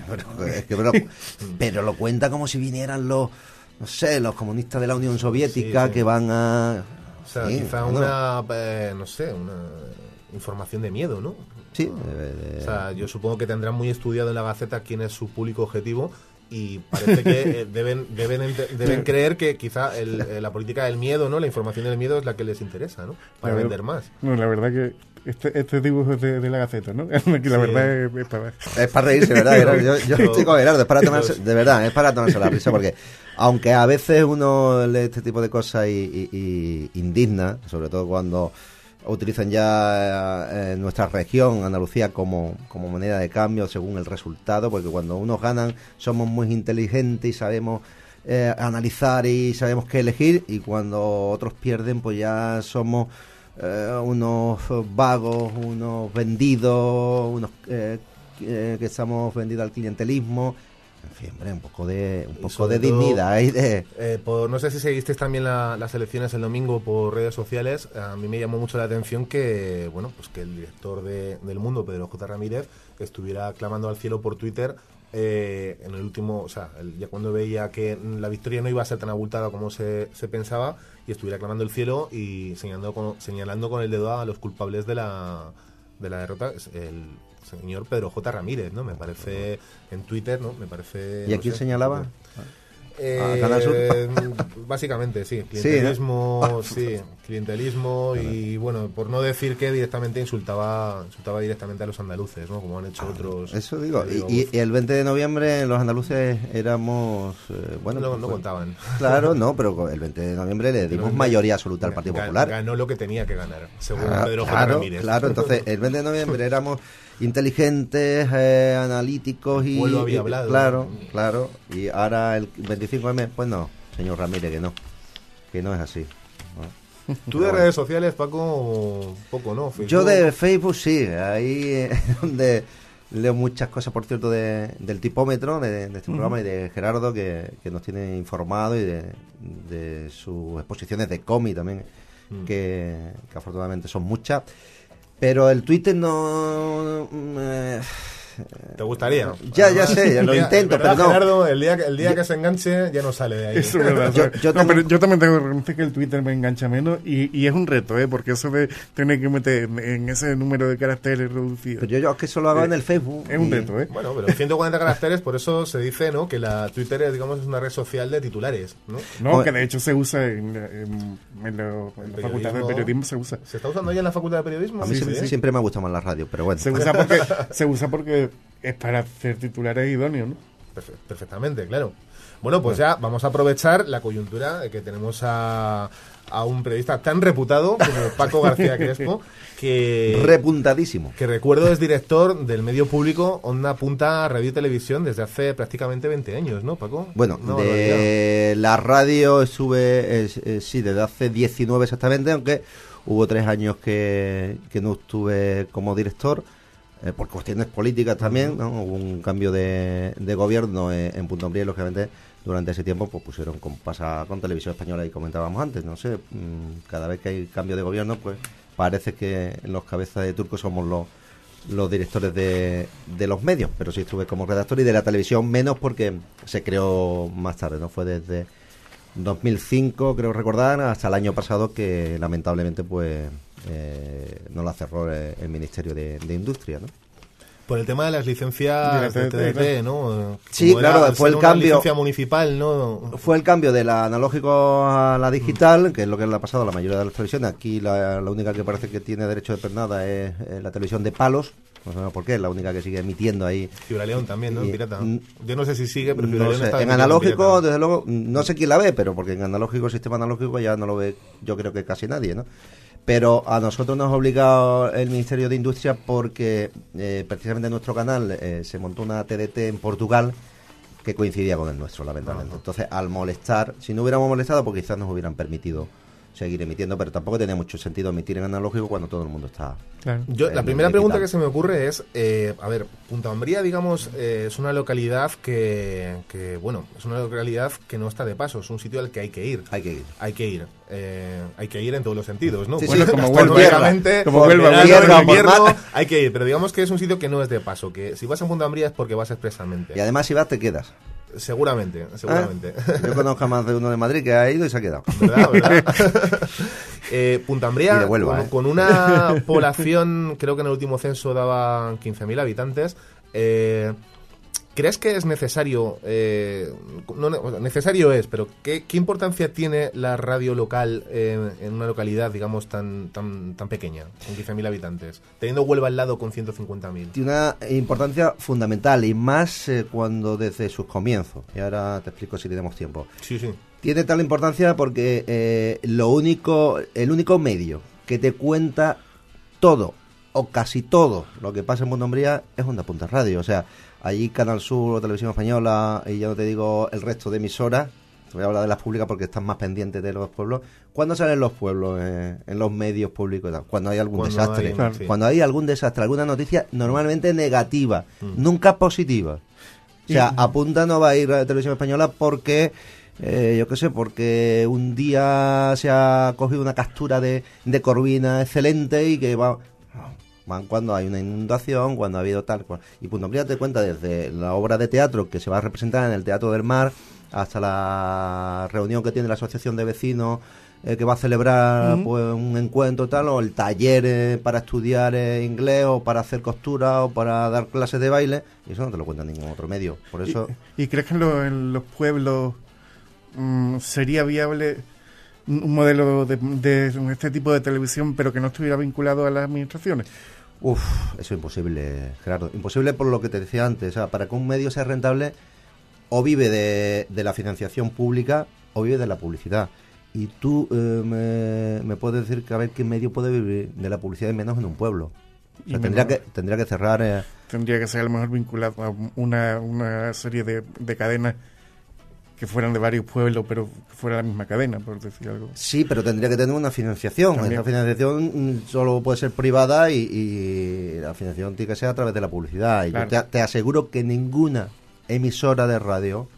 pero lo cuenta como si vinieran los comunistas de la Unión Soviética, sí. Que van a... O sea, quizá una información de miedo, ¿no? Sí. O sea, yo supongo que tendrán muy estudiado en la Gaceta quién es su público objetivo y parece que deben creer que quizá la política del miedo, ¿no? La información del miedo es la que les interesa, ¿no? Para vender más. No, la verdad que este dibujo es de la Gaceta, ¿no? Que la verdad es para... Es para reírse, ¿verdad? Yo estoy con Gerardo, es para tomarse, de verdad, es para tomarse la risa, porque aunque a veces uno lee este tipo de cosas y indigna, sobre todo cuando utilizan ya nuestra región, Andalucía, como moneda de cambio según el resultado, porque cuando unos ganan somos muy inteligentes y sabemos analizar y sabemos qué elegir, y cuando otros pierden pues ya somos unos vagos, unos vendidos, unos que estamos vendidos al clientelismo. En fin, hombre, un poco de dignidad y de... no sé si seguisteis también las elecciones el domingo por redes sociales. A mí me llamó mucho la atención que, bueno, pues que el director del Mundo, Pedro J. Ramírez, estuviera clamando al cielo por Twitter en el último, o sea, ya cuando veía que la victoria no iba a ser tan abultada como se pensaba, y estuviera clamando el cielo y señalando con el dedo a los culpables de la derrota, el señor Pedro J. Ramírez, ¿no? Me parece en Twitter, ¿no? Me parece... ¿Y a quién señalaba? ¿A Canal Sur? Básicamente, sí. Clientelismo, sí, clientelismo y, bueno, por no decir que directamente insultaba directamente a los andaluces, ¿no? Como han hecho otros... Eso digo. Y el 20 de noviembre los andaluces éramos... no contaban. Claro, no, pero el 20 de noviembre le dimos mayoría absoluta al Partido Popular. Ganó lo que tenía que ganar, según Pedro J. Ramírez. Claro, entonces el 20 de noviembre éramos inteligentes, analíticos y... Pueblo había hablado. Claro. Y ahora el 25M, pues no, señor Ramírez, que no es así. ¿No? Tú de redes sociales, Paco, poco, ¿no? Facebook. Yo de Facebook sí, ahí es donde leo muchas cosas, por cierto, del tipómetro, de este programa, y de Gerardo, que nos tiene informado, y de sus exposiciones de cómic también, que afortunadamente son muchas. Pero el Twitter no... ¿Te gustaría? Ya sé, lo intento, pero no. Gerardo, el día que se enganche ya no sale de ahí. Eso es verdad. Pero yo también tengo que reconocer que el Twitter me engancha menos y es un reto, porque eso de tener que meter en ese número de caracteres reducido. Pero yo es que eso lo hago en el Facebook. Es un reto, Bueno, pero 140 caracteres, por eso se dice, ¿no? Que la Twitter es, digamos, una red social de titulares, ¿no? No, que de hecho se usa en la facultad de periodismo, se usa. ¿Se está usando ya en la facultad de periodismo? A mí siempre me ha gustado más la radio, pero bueno. Se usa porque es para hacer titulares idóneos, ¿no? perfectamente, claro. Bueno, pues ya vamos a aprovechar la coyuntura de que tenemos a un periodista tan reputado como Paco García Crespo, que repuntadísimo, que recuerdo es director del medio público Onda Punta Radio y Televisión desde hace prácticamente 20 años, ¿no, Paco? Bueno, de la radio estuve, sí, desde hace 19 exactamente, aunque hubo 3 años que no estuve como director, por cuestiones políticas también, ¿no? Hubo un cambio de gobierno en Punta Umbría y, lógicamente, durante ese tiempo pues pusieron, como pasa con Televisión Española y comentábamos antes, no sé, cada vez que hay cambio de gobierno, pues parece que los cabezas de turco somos los directores de los medios, pero sí estuve como redactor, y de la televisión menos porque se creó más tarde, ¿no? Fue desde 2005, creo recordar, hasta el año pasado que lamentablemente pues no la cerró el Ministerio de Industria, ¿no? Por el tema de las licencias de TDT, ¿no? Sí, claro, fue el cambio. Licencia municipal, ¿no? Fue el cambio del analógico a la digital, que es lo que le ha pasado a la mayoría de las televisiones. Aquí la única que parece que tiene derecho de pernada es la televisión de palos. No sé por qué, es la única que sigue emitiendo ahí. Fibraleón también, ¿no? Pirata. Yo no sé si sigue, pero Fibraleón no sé. En analógico, desde luego, no sé quién la ve, pero porque en analógico, sistema analógico, ya no lo ve, yo creo que casi nadie, ¿no? Pero a nosotros nos ha obligado el Ministerio de Industria porque precisamente en nuestro canal se montó una TDT en Portugal que coincidía con el nuestro, lamentablemente. Entonces, al molestar, si no hubiéramos molestado, pues quizás nos hubieran permitido seguir emitiendo, pero tampoco tenía mucho sentido emitir en analógico cuando todo el mundo está... Claro. La primera pregunta que se me ocurre es, a ver, Punta Umbría, digamos, es una localidad que, bueno, es una localidad que no está de paso, es un sitio al que hay que ir. Hay que ir en todos los sentidos, ¿no? Sí, bueno, sí, como Huelva, hay que ir, pero digamos que es un sitio que no es de paso, que si vas a Punta Umbría es porque vas expresamente. Y además si vas te quedas. Seguramente. Yo conozco a más de uno de Madrid que ha ido y se ha quedado. ¿Verdad? Punta Umbría, con una población, creo que en el último censo daban 15.000 habitantes. ¿Crees que es necesario? Necesario es, pero ¿qué importancia tiene la radio local en una localidad, digamos, tan pequeña, con 15.000 habitantes, teniendo Huelva al lado con 150.000? Tiene una importancia fundamental, y más cuando desde sus comienzos. Y ahora te explico si tenemos tiempo. Sí. Tiene tal importancia porque el único medio que te cuenta todo o casi todo lo que pasa en Punta Umbría es Onda Punta Radio. O sea, allí Canal Sur o Televisión Española, y ya no te digo el resto de emisoras, te voy a hablar de las públicas porque están más pendientes de los pueblos. ¿Cuándo salen los pueblos en los medios públicos? Cuando hay algún desastre. Cuando hay algún desastre, alguna noticia normalmente negativa, nunca positiva. O sea, a Punta no va a ir a Televisión Española porque... yo qué sé, porque un día se ha cogido una captura de corvina excelente y que van cuando hay una inundación, cuando ha habido tal cual. Y Punta Umbría te cuenta desde la obra de teatro que se va a representar en el Teatro del Mar hasta la reunión que tiene la asociación de vecinos que va a celebrar pues, un encuentro tal, o el taller para estudiar inglés, o para hacer costura, o para dar clases de baile, y eso no te lo cuenta ningún otro medio. Por eso... ¿Y crees que en los pueblos sería viable un modelo de este tipo de televisión, pero que no estuviera vinculado a las administraciones? Eso es imposible, Gerardo. Imposible por lo que te decía antes. O sea, para que un medio sea rentable, o vive de la financiación pública o vive de la publicidad. Y tú me puedes decir que a ver qué medio puede vivir de la publicidad, y menos en un pueblo. O sea, tendría que cerrar... Tendría que ser a lo mejor vinculado a una serie de cadenas que fueran de varios pueblos, pero que fuera la misma cadena, por decir algo. Sí, pero tendría que tener una financiación. También. Esa financiación solo puede ser privada, y la financiación tiene que ser a través de la publicidad. Y claro. Yo te aseguro que ninguna emisora de radio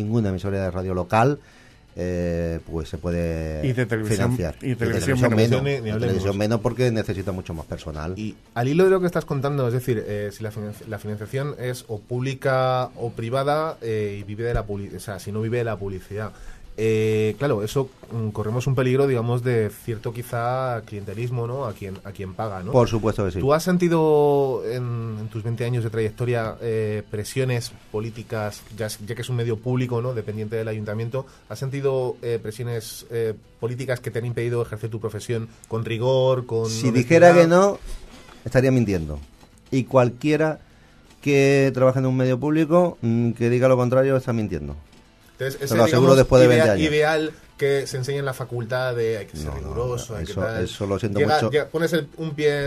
local pues se puede financiar. Y televisión menos, porque necesita mucho más personal. Y al hilo de lo que estás contando, es decir, si la financiación es o pública o privada, y vive de la o sea, si no vive de la publicidad, claro, eso corremos un peligro, digamos, de cierto quizá clientelismo, ¿no? A quien paga, ¿no? Por supuesto que sí. ¿Tú has sentido en tus 20 años de trayectoria presiones políticas, ya que es un medio público, ¿no? Dependiente del ayuntamiento, has sentido presiones políticas que te han impedido ejercer tu profesión con rigor, con... Si dijera que no, estaría mintiendo. Y cualquiera que trabaja en un medio público que diga lo contrario está mintiendo. Entonces, Te lo aseguro después de 20 años. Ideal que se enseñe en la facultad de hay que ser riguroso, hay que tal. Eso lo siento mucho. Pones un pie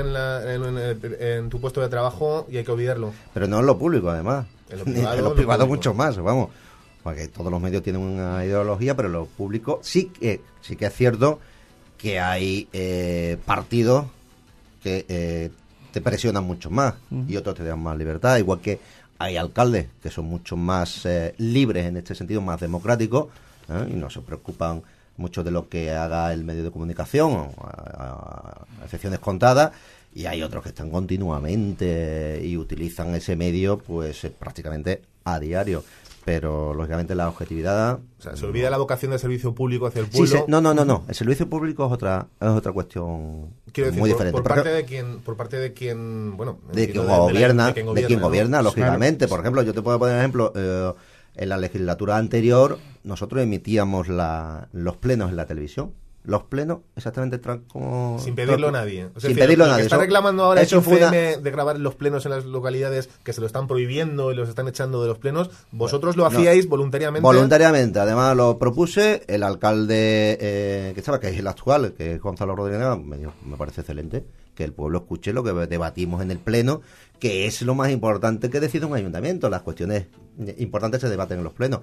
en tu puesto de trabajo y hay que olvidarlo. Pero no en lo público, además. En lo privado mucho más, vamos. Porque todos los medios tienen una ideología, pero en lo público sí que es cierto que hay partidos que te presionan mucho más y otros te dan más libertad, igual que hay alcaldes que son mucho más libres en este sentido, más democráticos, y no se preocupan mucho de lo que haga el medio de comunicación, a excepciones contadas, y hay otros que están continuamente y utilizan ese medio pues prácticamente a diario. Pero lógicamente la objetividad, o sea, se olvida la vocación del servicio público hacia el pueblo. Sí, no, el servicio público es otra cuestión. Quiero decir, muy diferente. Por parte de quien gobierna, lógicamente. Por ejemplo, yo te puedo poner un ejemplo. En la legislatura anterior nosotros emitíamos los plenos en la televisión. Los plenos exactamente como... Sin pedirlo a nadie. O sea, sin pedirlo a nadie. Lo que está reclamando ahora eso el XFM de grabar los plenos en las localidades que se lo están prohibiendo y los están echando de los plenos, vosotros lo hacíais voluntariamente. Voluntariamente. Además lo propuse, el alcalde que es el actual, que es Gonzalo Rodríguez, me parece excelente, que el pueblo escuche lo que debatimos en el pleno, que es lo más importante que decide un ayuntamiento. Las cuestiones importantes se debaten en los plenos.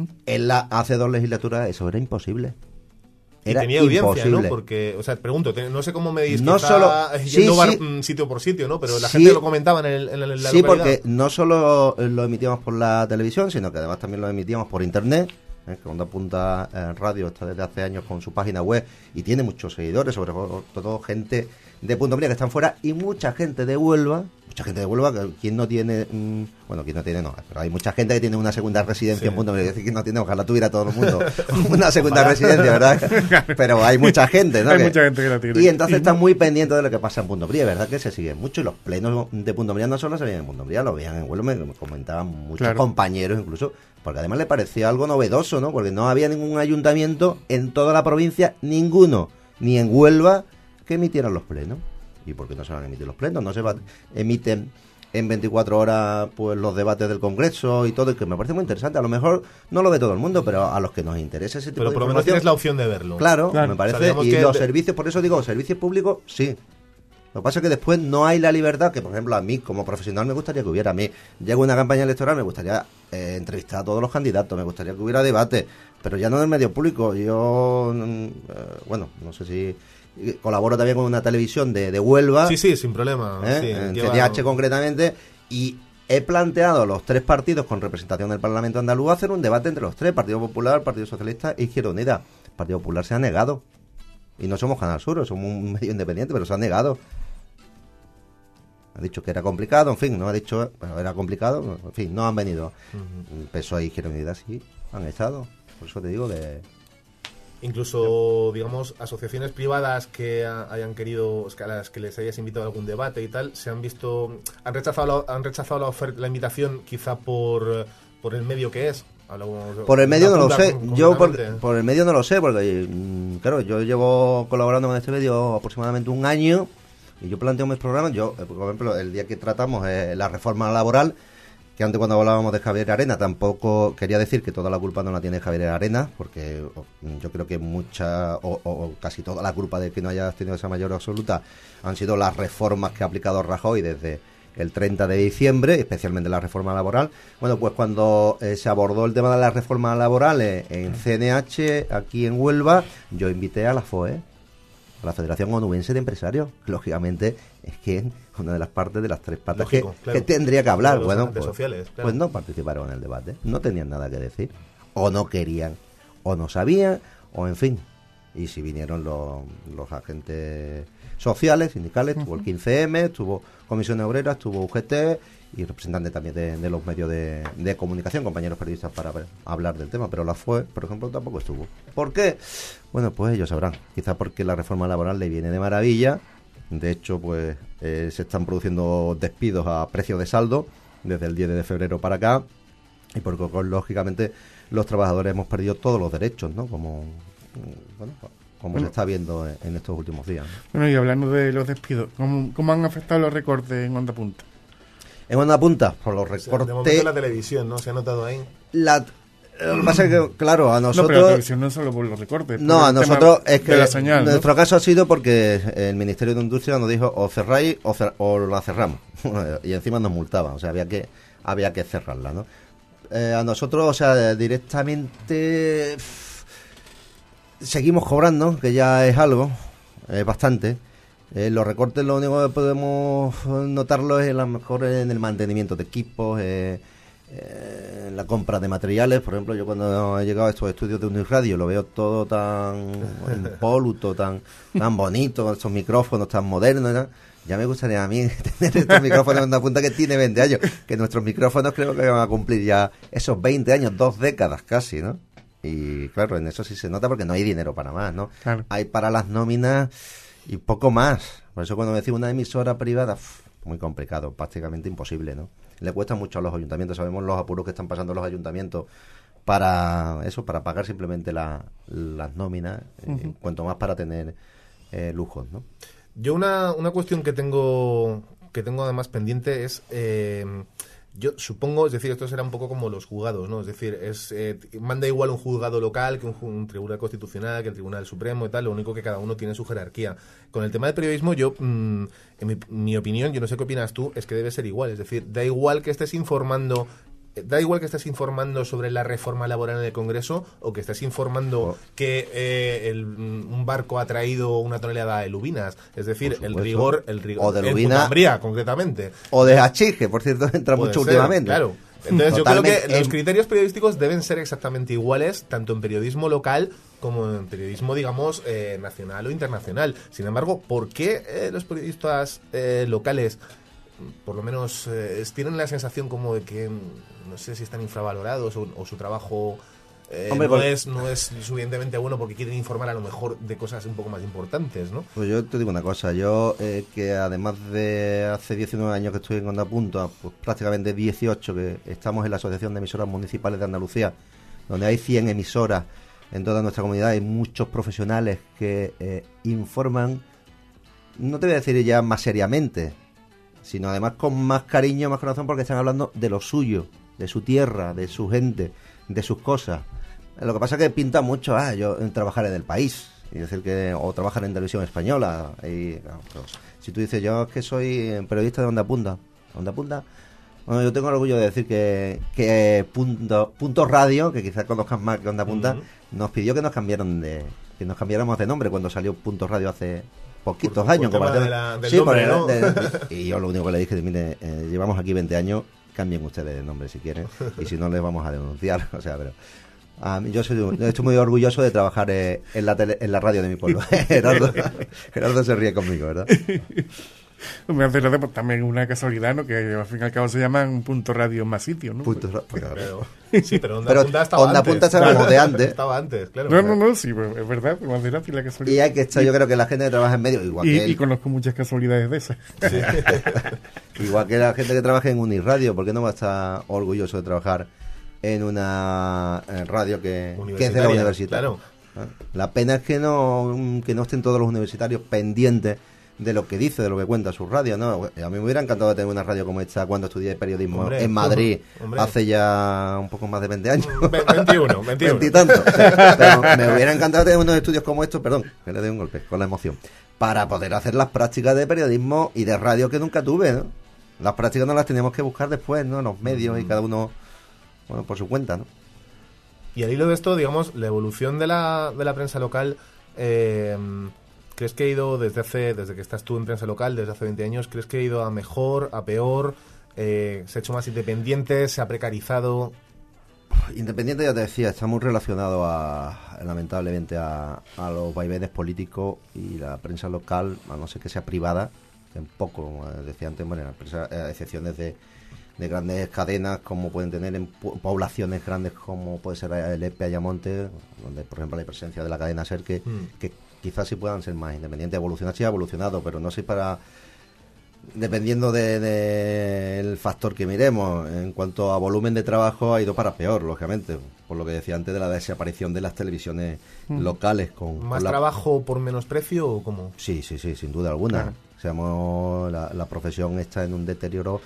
Hace 2 legislaturas eso era imposible. Era tenía audiencia, ¿no? Porque, o sea, pregunto, no sé cómo medís no que solo, yendo sitio por sitio, ¿no? Pero la gente lo comentaba en la localidad. Sí, porque no solo lo emitíamos por la televisión, sino que además también lo emitíamos por internet, que Onda Punta Radio está desde hace años con su página web y tiene muchos seguidores, sobre todo gente de Punta Umbría que están fuera y mucha gente de Huelva, que quien no tiene, pero hay mucha gente que tiene una segunda residencia en Punta Umbría, es decir, que no tiene, ojalá tuviera todo el mundo una segunda residencia, ¿verdad? Pero hay mucha gente, ¿no? Hay mucha gente que la tiene. Y entonces están muy pendientes de lo que pasa en Punta Umbría, ¿verdad? Que se siguen mucho y los plenos de Punta Umbría no solo se veían en Punta Umbría, lo veían en Huelva, me comentaban muchos compañeros incluso, porque además le parecía algo novedoso, ¿no? Porque no había ningún ayuntamiento en toda la provincia, ninguno, ni en Huelva, que emitieran los plenos. ¿Y por qué no se van a emitir los plenos? No se emiten en 24 horas pues los debates del Congreso y todo, y que me parece muy interesante. A lo mejor no lo ve todo el mundo, pero a los que nos interesa ese tipo de información... Pero por lo menos tienes la opción de verlo. Claro. Me parece. Y los servicios, por eso digo, servicios públicos, sí. Lo que pasa es que después no hay la libertad que, por ejemplo, a mí como profesional me gustaría que hubiera. A mí llego a una campaña electoral, me gustaría entrevistar a todos los candidatos, me gustaría que hubiera debate, pero ya no en el medio público. Yo, no sé si... colaboro también con una televisión de Huelva. Sí, sin problema. En CDH concretamente, y he planteado a los 3 partidos con representación del Parlamento andaluz hacer un debate entre los 3, Partido Popular, Partido Socialista e Izquierda Unida. El Partido Popular se ha negado. Y no somos Canal Sur, somos un medio independiente, pero se ha negado. Ha dicho que era complicado, en fin, no ha dicho, pero era complicado, en fin, no han venido. PSOE y Izquierda Unida sí han estado. Por eso te digo que... Incluso, digamos, asociaciones privadas que hayan querido, a las que les hayas invitado a algún debate y tal, han rechazado la invitación quizá por el medio que es. Por el medio no lo sé. Yo por el medio no lo sé, porque claro, yo llevo colaborando con este medio aproximadamente 1 año y yo planteo mis programas. Yo, por ejemplo, el día que tratamos la reforma laboral, que antes cuando hablábamos de Javier Arena, tampoco quería decir que toda la culpa no la tiene Javier Arena, porque yo creo que mucha o casi toda la culpa de que no haya tenido esa mayoría absoluta han sido las reformas que ha aplicado Rajoy desde el 30 de diciembre, especialmente la reforma laboral. Bueno, pues cuando se abordó el tema de la reforma laboral en CNH, aquí en Huelva, yo invité a la FOE, a la Federación Onubense de Empresarios. Lógicamente, es que una de las partes de las 3 patas que tendría que hablar. Bueno, pues, sociales, claro. Pues no participaron en el debate, no tenían nada que decir, o no querían, o no sabían, o en fin. Y si vinieron los agentes sociales, sindicales, tuvo el 15M, tuvo Comisiones Obreras, tuvo UGT y representantes también de los medios de comunicación, compañeros periodistas para hablar del tema, pero la FOE, por ejemplo, tampoco estuvo. ¿Por qué? Bueno, pues ellos sabrán, quizás porque la reforma laboral le viene de maravilla. De hecho, pues se están produciendo despidos a precio de saldo desde el 10 de febrero para acá, y porque lógicamente los trabajadores hemos perdido todos los derechos, ¿no? Como se está viendo en estos últimos días, ¿no? Bueno, y hablando de los despidos, ¿cómo han afectado los recortes en Onda Punta? En Onda Punta, por los O sea, recortes... de momento la televisión, ¿no? Se ha notado ahí. Lo que pasa es que, claro, a nosotros... No, pero la televisión no es solo por los recortes. No, por a el nosotros tema es que de la señal, nuestro ¿no? caso ha sido porque el Ministerio de Industria nos dijo o cerráis o la cerramos. Y encima nos multaban, o sea, había que cerrarla, ¿no? A nosotros, o sea, directamente seguimos cobrando, que ya es algo, es bastante. Los recortes lo único que podemos notarlo es a lo mejor en el mantenimiento de equipos, la compra de materiales. Por ejemplo, yo cuando he llegado a estos estudios de Unirradio lo veo todo tan impoluto, tan bonito, estos micrófonos tan modernos, ¿no? Ya me gustaría a mí tener estos micrófonos en Onda Punta que tiene 20 años, que nuestros micrófonos creo que van a cumplir ya esos 20 años, 2 décadas casi, ¿no? Y claro, en eso sí se nota porque no hay dinero para más, ¿no? Claro. Hay para las nóminas y poco más. Por eso cuando me decís una emisora privada, muy complicado, prácticamente imposible, ¿no? Le cuesta mucho a los ayuntamientos, sabemos los apuros que están pasando los ayuntamientos para eso, para pagar simplemente las nóminas, cuanto más para tener lujos, ¿no? Yo una cuestión que tengo además pendiente es, yo supongo, es decir, esto será un poco como los juzgados, ¿no? Es decir, manda igual un juzgado local que un tribunal constitucional, que el Tribunal Supremo y tal, lo único que cada uno tiene su jerarquía. Con el tema del periodismo, yo, en mi opinión, yo no sé qué opinas tú, es que debe ser igual, es decir, da igual que estés informando sobre la reforma laboral en el Congreso o que estés informando que un barco ha traído una tonelada de lubinas. Es decir, el rigor o de en lubina, Fuenlabrada, concretamente. O de hachís, que por cierto entra Puede mucho ser, últimamente. Claro. Entonces Totalmente. yo creo que los criterios periodísticos deben ser exactamente iguales, tanto en periodismo local como en periodismo, digamos, nacional o internacional. Sin embargo, ¿por qué los periodistas locales, por lo menos, tienen la sensación como de que, no sé si están infravalorados o su trabajo no es suficientemente bueno porque quieren informar a lo mejor de cosas un poco más importantes, ¿no? Pues yo te digo una cosa, yo que además de hace 19 años que estoy en Onda Punta, pues prácticamente 18 que estamos en la Asociación de Emisoras Municipales de Andalucía, donde hay 100 emisoras en toda nuestra comunidad, hay muchos profesionales que informan, no te voy a decir ya más seriamente, sino además con más cariño, más corazón, porque están hablando de lo suyo, de su tierra, de su gente, de sus cosas. Lo que pasa es que pinta mucho yo trabajar en el país, y decir o trabajar en televisión española. Si tú dices, yo es que soy periodista de Onda Punta, bueno, yo tengo el orgullo de decir que Punto Radio, que quizás conozcan más que Onda Punta, nos pidió que nos cambiáramos de nombre cuando salió Punto Radio hace poquitos años. Y yo lo único que le dije, mire, llevamos aquí 20 años, cambien ustedes de nombre si quieren, y si no les vamos a denunciar. O sea, pero yo estoy muy orgulloso de trabajar en la radio de mi pueblo. Gerardo se ríe conmigo, ¿verdad? Me hace gracia, pues, también una casualidad, ¿no? Que al fin y al cabo se llaman Punto Radio más sitio, ¿no? Claro. Sí, pero Onda Punta estaba Onda antes. Punta estaba como de antes. Estaba antes, claro. No, sí, pues, es verdad, pero me hace gracia la casualidad. Y hay que estar, yo creo que la gente que trabaja en medio, igual que él, y conozco muchas casualidades de esas. Sí. igual que la gente que trabaja en Unirradio, ¿por qué no va a estar orgulloso de trabajar en una radio que es de la universidad? Claro. La pena es que no estén todos los universitarios pendientes de lo que dice, de lo que cuenta su radio, ¿no? A mí me hubiera encantado tener una radio como esta cuando estudié periodismo en Madrid, hace ya un poco más de 20 años. 21. 20 y tanto. Pero me hubiera encantado tener unos estudios como estos, perdón, que le doy un golpe con la emoción, para poder hacer las prácticas de periodismo y de radio que nunca tuve, ¿no? Las prácticas no las teníamos que buscar después, ¿no? En los medios y cada uno, bueno, por su cuenta, ¿no? Y al hilo de esto, digamos, la evolución de la prensa local, ¿crees que ha ido desde que estás tú en prensa local, desde hace 20 años, crees que ha ido a mejor, a peor? ¿Se ha hecho más independiente? ¿Se ha precarizado? Independiente, ya te decía, está muy relacionado lamentablemente a los vaivenes políticos, y la prensa local, a no ser que sea privada, en poco, como decía antes, bueno, a excepciones de grandes cadenas como pueden tener en poblaciones grandes como puede ser el EPE Ayamonte, donde por ejemplo hay presencia de la cadena SER, que quizás sí puedan ser más independientes. Evolucionar sí ha evolucionado, pero no sé dependiendo del factor que miremos. En cuanto a volumen de trabajo, ha ido para peor, lógicamente, por lo que decía antes de la desaparición de las televisiones locales. ¿Más trabajo por menos precio o cómo? Sí, sin duda alguna. Claro. La profesión está en un deterioro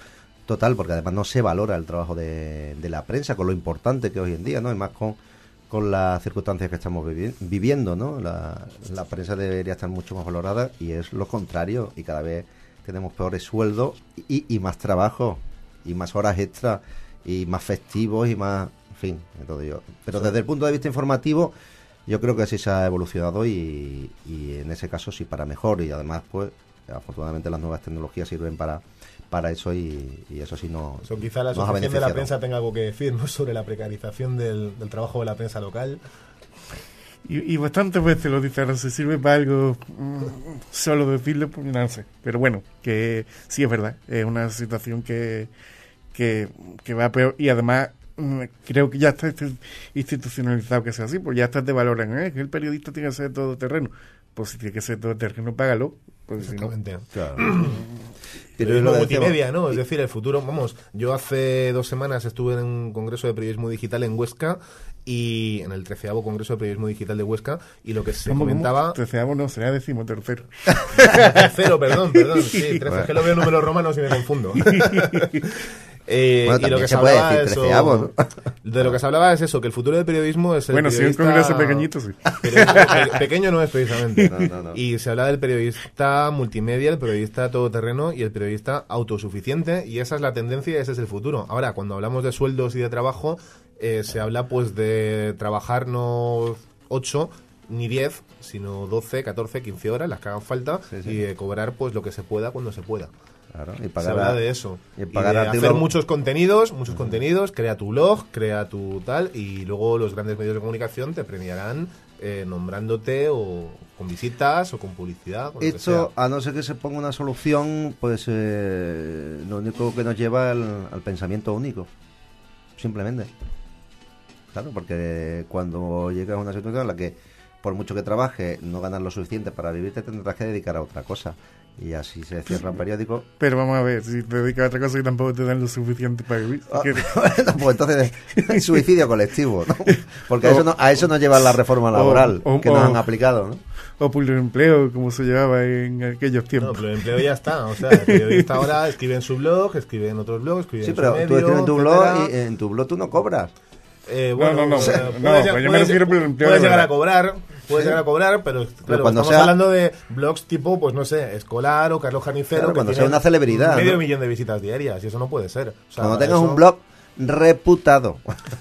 Total, porque además no se valora el trabajo de la prensa, con lo importante que hoy en día, ¿no? Y más con las circunstancias que estamos viviendo, ¿no? La prensa debería estar mucho más valorada y es lo contrario, y cada vez tenemos peores sueldos y más trabajo, y más horas extra, y más festivos, y más... En fin, pero desde el punto de vista informativo, yo creo que sí se ha evolucionado y en ese caso sí para mejor, y además, pues, afortunadamente las nuevas tecnologías sirven para eso y eso sí no. So, quizá la asociación de la prensa tenga algo que decir, ¿no?, sobre la precarización del trabajo de la prensa local. Y bastantes veces lo dice, ahora se sirve para algo, solo decirlo, pues no sé. Pero bueno, que sí es verdad, es una situación que va peor, y además creo que ya está institucionalizado que sea así, pues ya está te valoran, que el periodista tiene que ser todoterreno. Pues si tiene que ser todoterreno, págalo. Pues exactamente. Si no, claro. Pero es lo multimedia, ¿no? Es decir, el futuro, vamos, yo hace 2 semanas estuve en un congreso de periodismo digital en Huesca, y en el 13º Congreso de Periodismo Digital de Huesca, y lo que se comentaba... 13º no, será 13º. 13º, perdón, sí, 13, es que lo veo en números romanos y me confundo. Y lo que se hablaba es eso, ¿no? De lo que se hablaba es eso, que el futuro del periodismo es el periodista... Bueno, si un congreso pequeñito, sí. Pequeño no es precisamente. No. Y se habla del periodista multimedia, el periodista todoterreno y el periodista autosuficiente, y esa es la tendencia y ese es el futuro. Ahora, cuando hablamos de sueldos y de trabajo, se habla pues de trabajar no 8 ni 10, sino 12, 14, 15 horas, las que hagan falta, y de cobrar pues lo que se pueda cuando se pueda. Claro, y se habla de eso. Y de hacer muchos contenidos, crea tu blog, crea tu tal, y luego los grandes medios de comunicación te premiarán nombrándote o con visitas o con publicidad. Con esto, a no ser que se ponga una solución, pues lo único que nos lleva al pensamiento único. Simplemente. Claro, porque cuando llegas a una situación en la que, por mucho que trabajes, no ganas lo suficiente para vivir, te tendrás que dedicar a otra cosa. Y así se cierra un periódico. Pero vamos a ver, si te dedicas a otra cosa y tampoco te dan lo suficiente para vivir. Bueno, pues entonces, suicidio colectivo, ¿no? Porque a eso nos lleva la reforma laboral que nos han aplicado, ¿no? O pluriempleo, como se llevaba en aquellos tiempos. No, pluriempleo ya está. O sea, el periodista ahora escribe en su blog, escribe en otros blogs, escribe en su medio... Sí, pero tú escribes en tu blog y en tu blog tú no cobras. Bueno, no, yo me refiero a puedes llegar a cobrar, pero claro, cuando estamos hablando de blogs tipo, pues no sé, Escolar o Carlos Carnicero, claro, cuando sea una celebridad, medio millón de visitas diarias, y eso no puede ser. O sea, cuando tengas un blog reputado.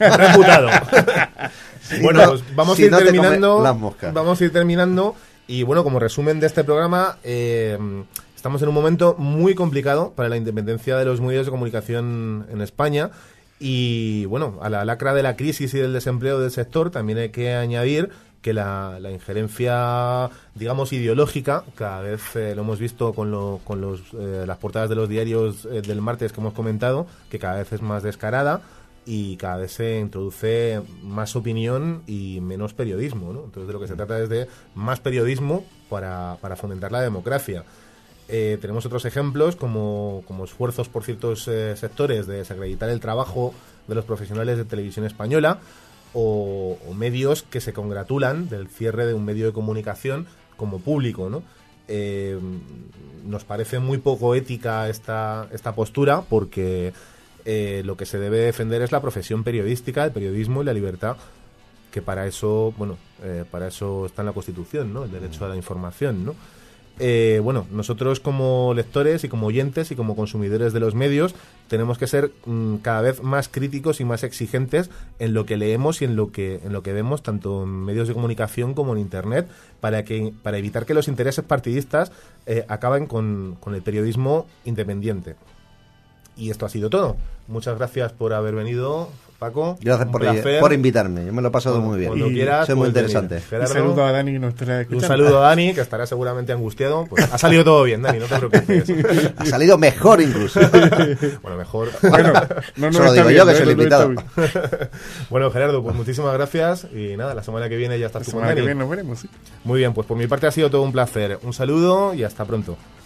Sí, bueno, pues vamos a ir terminando. Vamos a ir terminando, y bueno, como resumen de este programa, estamos en un momento muy complicado para la independencia de los medios de comunicación en España. Y bueno, a la lacra de la crisis y del desempleo del sector también hay que añadir que la injerencia, digamos, ideológica, cada vez lo hemos visto con las portadas de los diarios del martes que hemos comentado, que cada vez es más descarada y cada vez se introduce más opinión y menos periodismo, ¿no? Entonces de lo que se trata es de más periodismo para fomentar la democracia. Tenemos otros ejemplos como esfuerzos por ciertos sectores de desacreditar el trabajo de los profesionales de televisión española o medios que se congratulan del cierre de un medio de comunicación como público, ¿no? Nos parece muy poco ética esta postura porque lo que se debe defender es la profesión periodística, el periodismo y la libertad, que para eso está en la Constitución, ¿no? El derecho a la información, ¿no? Bueno, nosotros como lectores y como oyentes y como consumidores de los medios tenemos que ser cada vez más críticos y más exigentes en lo que leemos y en lo que vemos, tanto en medios de comunicación como en internet, para evitar que los intereses partidistas acaben con el periodismo independiente. Y esto ha sido todo. Muchas gracias por haber venido, Paco. Gracias por invitarme. Yo me lo he pasado muy bien. Cuando quieras, soy muy interesante. Un saludo a Dani que nos estará escuchando. Un saludo a Dani, que estará seguramente angustiado. Pues ha salido todo bien, Dani, no te preocupes. Ha salido mejor incluso. Bueno, mejor. Bueno, solo digo yo que soy el invitado. Bueno, Gerardo, pues muchísimas gracias. Y nada, la semana que viene ya estás tú con Dani. La semana que viene nos veremos, sí. Muy bien, pues por mi parte ha sido todo un placer. Un saludo y hasta pronto.